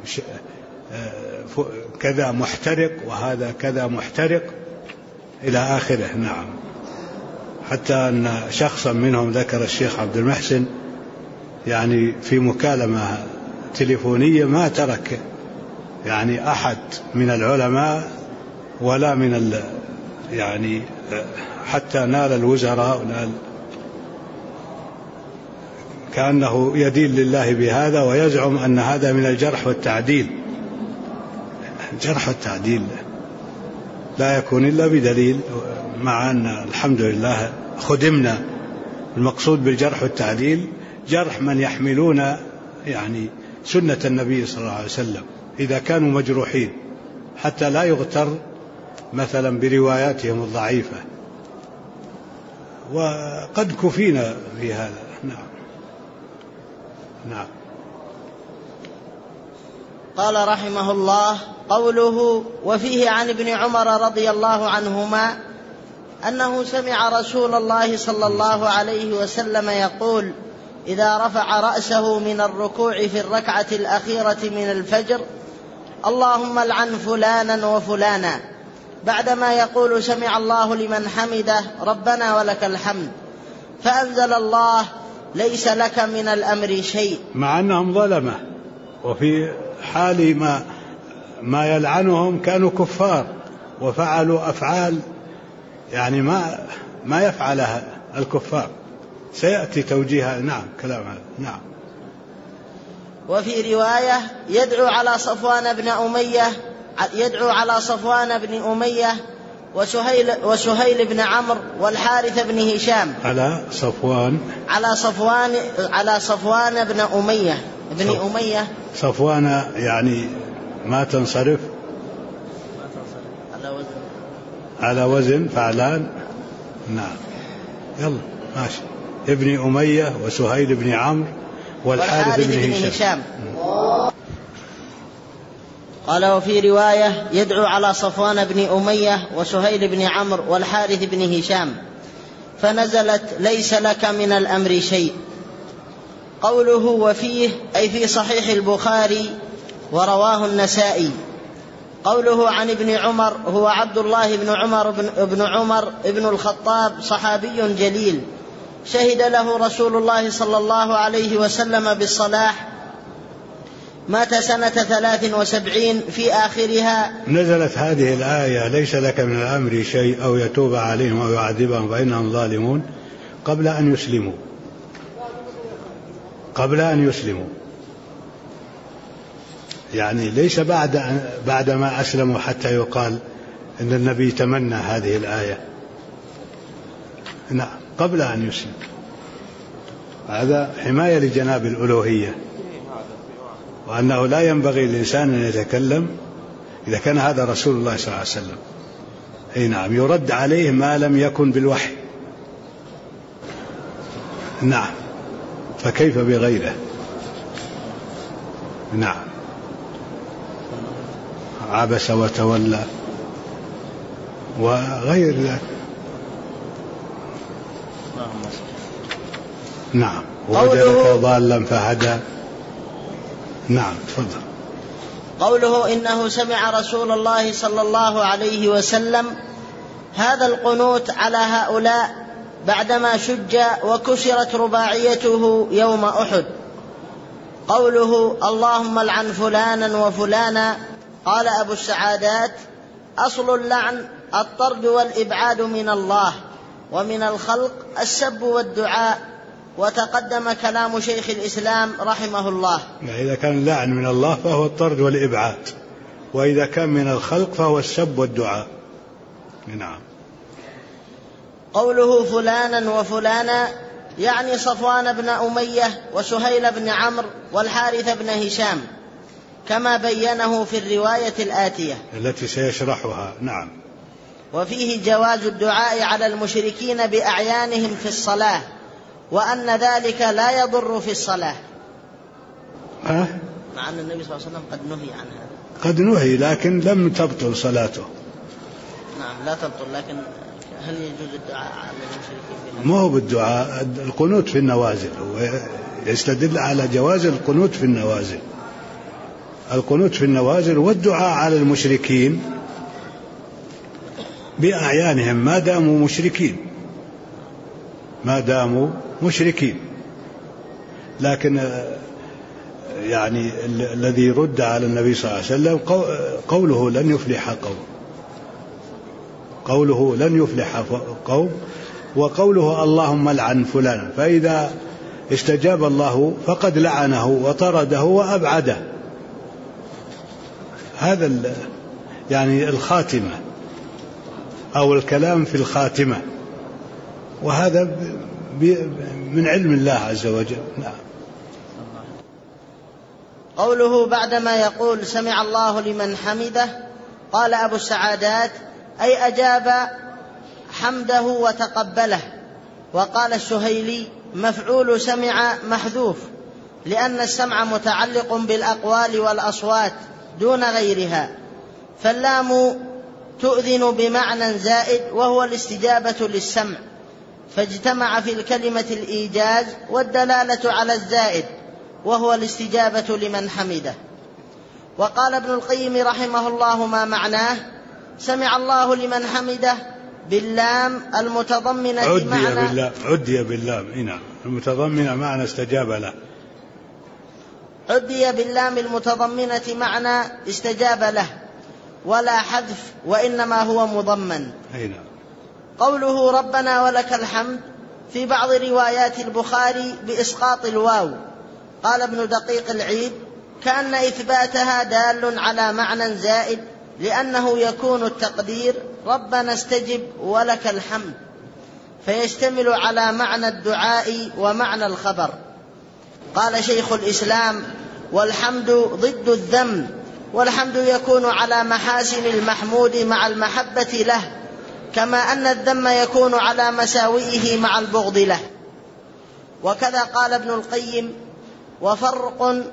كذا محترق وهذا كذا محترق إلى آخره. نعم، حتى أن شخصا منهم ذكر الشيخ عبد المحسن يعني في مكالمة تليفونية ما ترك يعني أحد من العلماء ولا من يعني حتى نال الوزراء ونال، كأنه يدين لله بهذا ويزعم أن هذا من الجرح والتعديل. الجرح والتعديل لا يكون إلا بدليل، مع أن الحمد لله خدمنا. المقصود بالجرح والتعديل جرح من يحملون يعني سنة النبي صلى الله عليه وسلم إذا كانوا مجروحين، حتى لا يغتر مثلا برواياتهم الضعيفة، وقد كفينا في هذا. نعم. نعم. قال رحمه الله: قوله وفيه عن ابن عمر رضي الله عنهما أنه سمع رسول الله صلى الله عليه وسلم يقول: إذا رفع رأسه من الركوع في الركعة الأخيرة من الفجر: اللهم العن فلانا وفلانا، بعدما يقول: سمع الله لمن حمده ربنا ولك الحمد، فأنزل الله: ليس لك من الأمر شيء. مع أنهم ظلمة، وفي حال ما يلعنهم كانوا كفار وفعلوا أفعال يعني ما يفعلها الكفار، سيأتي توجيهها. نعم، كلام هذا. نعم. وفي رواية: يدعو على صفوان بن أمية وسهيل بن عمرو والحارث بن هشام. على صفوان بن أمية صفوان يعني ما تنصرف على وزن فعلان. نعم، يلا ماشي. ابن أمية وسهيل بن عمرو والحارث بن هشام. قال: وفي رواية: يدعو على صفوان بن أمية وسهيل بن عمرو والحارث بن هشام، فنزلت: ليس لك من الأمر شيء. قوله وفيه أي في صحيح البخاري ورواه النسائي. قوله عن ابن عمر هو عبد الله بن عمر بن الخطاب، صحابي جليل، شهد له رسول الله صلى الله عليه وسلم بالصلاح، مات سنة 73 في آخرها. نزلت هذه الآية: ليس لك من الأمر شيء أو يتوب عليهم أو يعذبهم فإنهم ظالمون، قبل أن يسلموا، يعني ليس بعد ما أسلموا حتى يقال أن النبي تمنى هذه الآية. نعم، قبل أن يسلم. هذا حماية لجناب الألوهية، وأنه لا ينبغي للإنسان أن يتكلم إذا كان هذا رسول الله صلى الله عليه وسلم. نعم، يرد عليه ما لم يكن بالوحي. نعم، فكيف بغيره؟ نعم. عبس وتولى وغير ذلك. نعم. ووجدك ضالا فهدى. نعم تفضل. قوله إنه سمع رسول الله صلى الله عليه وسلم هذا القنوت على هؤلاء بعدما شج وكسرت رباعيته يوم أحد. قوله اللهم العن فلانا وفلانا، قال أبو السعادات أصل اللعن الطرد والإبعاد من الله، ومن الخلق السب والدعاء. وتقدم كلام شيخ الإسلام رحمه الله. إذا كان اللعن من الله فهو الطرد والإبعاد، وإذا كان من الخلق فهو السب والدعاء. نعم. قوله فلانا وفلانا يعني صفوان بن أمية وسهيل بن عمرو والحارث بن هشام، كما بينه في الرواية الآتية التي سيشرحها. نعم. وفيه جواز الدعاء على المشركين بأعيانهم في الصلاة، وأن ذلك لا يضر في الصلاة. مع أن النبي صلى الله عليه وسلم قد نهي عن هذا. قد نهي لكن لم تبطل صلاته. نعم لا تبطل، لكن هل يجوز الدعاء على المشركين؟ ما هو بالدعاء، القنوت في النوازل، ويستدل على جواز القنوت في النوازل. القنوت في النوازل والدعاء على المشركين بأعيانهم ما داموا مشركين، ما داموا مشركين. لكن يعني الذي رد على النبي صلى الله عليه وسلم قوله لن يفلح قوم، قوله لن يفلح قوم، وقوله اللهم لعن فلانا، فإذا استجاب الله فقد لعنه وطرده وأبعده. هذا يعني الخاتمة أو الكلام في الخاتمة، وهذا من علم الله عز وجل. نعم. قوله بعدما يقول سمع الله لمن حمده، قال أبو السعادات أي أجاب حمده وتقبله. وقال السهيلي مفعول سمع محذوف، لأن السمع متعلق بالأقوال والأصوات دون غيرها، فاللام تؤذن بمعنى زائد وهو الاستجابة للسمع، فاجتمع في الكلمة الإيجاز والدلالة على الزائد وهو الاستجابة لمن حمده. وقال ابن القيم رحمه الله ما معناه سمع الله لمن حمده باللام المتضمنة عدي باللام المتضمنة معنى استجاب له، عدي باللام المتضمنة معنى استجاب له، ولا حذف وإنما هو مضمن. قوله ربنا ولك الحمد في بعض روايات البخاري بإسقاط الواو. قال ابن دقيق العيد كأن إثباتها دال على معنى زائد، لأنه يكون التقدير ربنا استجب ولك الحمد، فيشتمل على معنى الدعاء ومعنى الخبر. قال شيخ الإسلام والحمد ضد الذم، والحمد يكون على محاسن المحمود مع المحبة له، كما أن الذم يكون على مساوئه مع البغض له. وكذا قال ابن القيم وفرق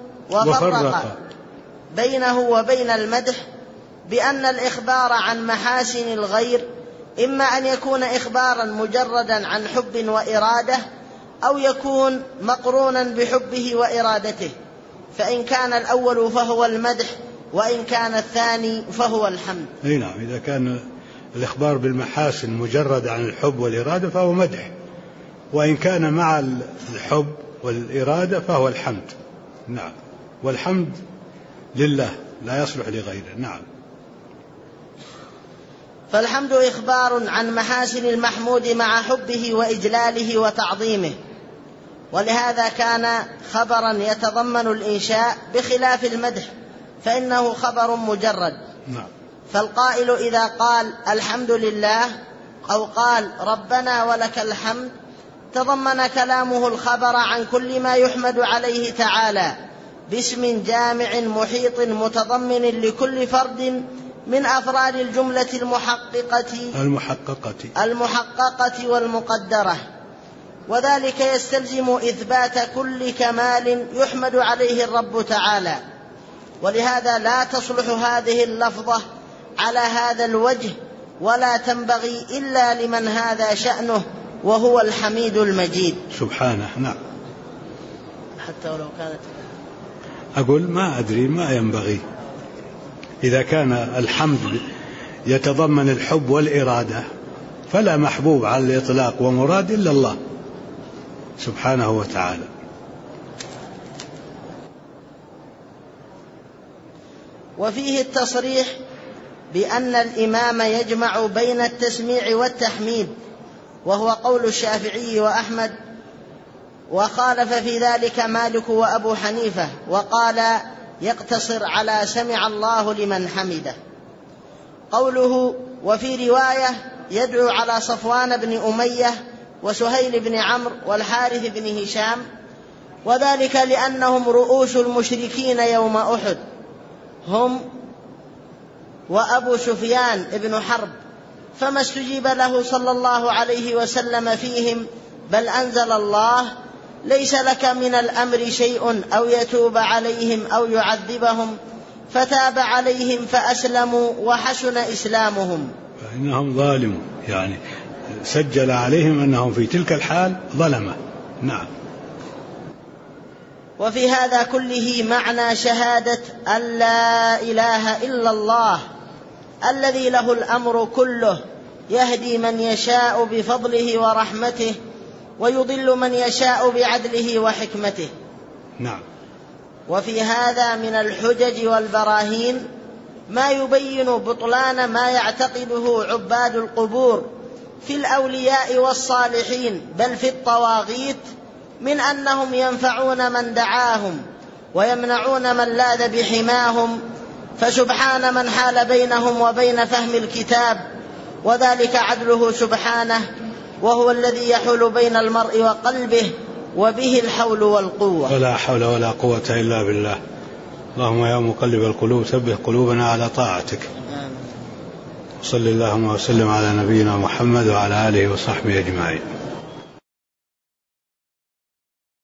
بينه وبين المدح بأن الإخبار عن محاسن الغير إما أن يكون إخبارا مجردا عن حب وإرادة، أو يكون مقرونا بحبه وإرادته، فإن كان الأول فهو المدح، وإن كان الثاني فهو الحمد. نعم، إذا كان الإخبار بالمحاسن مجرد عن الحب والإرادة فهو مدح، وإن كان مع الحب والإرادة فهو الحمد. نعم، والحمد لله لا يصلح لغيره. نعم. فالحمد إخبار عن محاسن المحمود مع حبه وإجلاله وتعظيمه، ولهذا كان خبرا يتضمن الإنشاء بخلاف المدح فإنه خبر مجرد. نعم. فالقائل إذا قال الحمد لله أو قال ربنا ولك الحمد تضمن كلامه الخبر عن كل ما يحمد عليه تعالى باسم جامع محيط متضمن لكل فرد من أفراد الجملة المحققة والمقدرة، وذلك يستلزم إثبات كل كمال يحمد عليه الرب تعالى، ولهذا لا تصلح هذه اللفظة على هذا الوجه، ولا تنبغي إلا لمن هذا شأنه وهو الحميد المجيد سبحانه. نعم. حتى ولو كانت، أقول ما أدري، ما ينبغي. إذا كان الحمد يتضمن الحب والإرادة فلا محبوب على الإطلاق ومراد إلا الله سبحانه وتعالى. وفيه التصريح بأن الإمام يجمع بين التسميع والتحميد، وهو قول الشافعي وأحمد، وخالف في ذلك مالك وأبو حنيفة، وقال يقتصر على سمع الله لمن حمده. قوله وفي رواية يدعو على صفوان بن أمية وسهيل بن عمرو والحارث بن هشام، وذلك لأنهم رؤوس المشركين يوم أحد، هم وأبو سفيان بن حرب، فما استجيب له صلى الله عليه وسلم فيهم، بل أنزل الله ليس لك من الأمر شيء أو يتوب عليهم أو يعذبهم، فتاب عليهم فأسلموا وحسن إسلامهم. فإنهم ظالمون، يعني سجل عليهم أنهم في تلك الحال ظلمة. نعم. وفي هذا كله معنى شهادة أن لا إله إلا الله الذي له الأمر كله، يهدي من يشاء بفضله ورحمته، ويضل من يشاء بعدله وحكمته. نعم. وفي هذا من الحجج والبراهين ما يبين بطلان ما يعتقده عباد القبور في الأولياء والصالحين، بل في الطواغيت، من أنهم ينفعون من دعاهم ويمنعون من لاذ بحماهم، فسبحان من حال بينهم وبين فهم الكتاب، وذلك عدله سبحانه، وهو الذي يحول بين المرء وقلبه، وبه الحول والقوة. ولا حول ولا قوة إلا بالله. اللهم يا مقلب القلوب ثبت قلوبنا على طاعتك. صلى اللهم وسلم على نبينا محمد وعلى آله وصحبه أجمعين.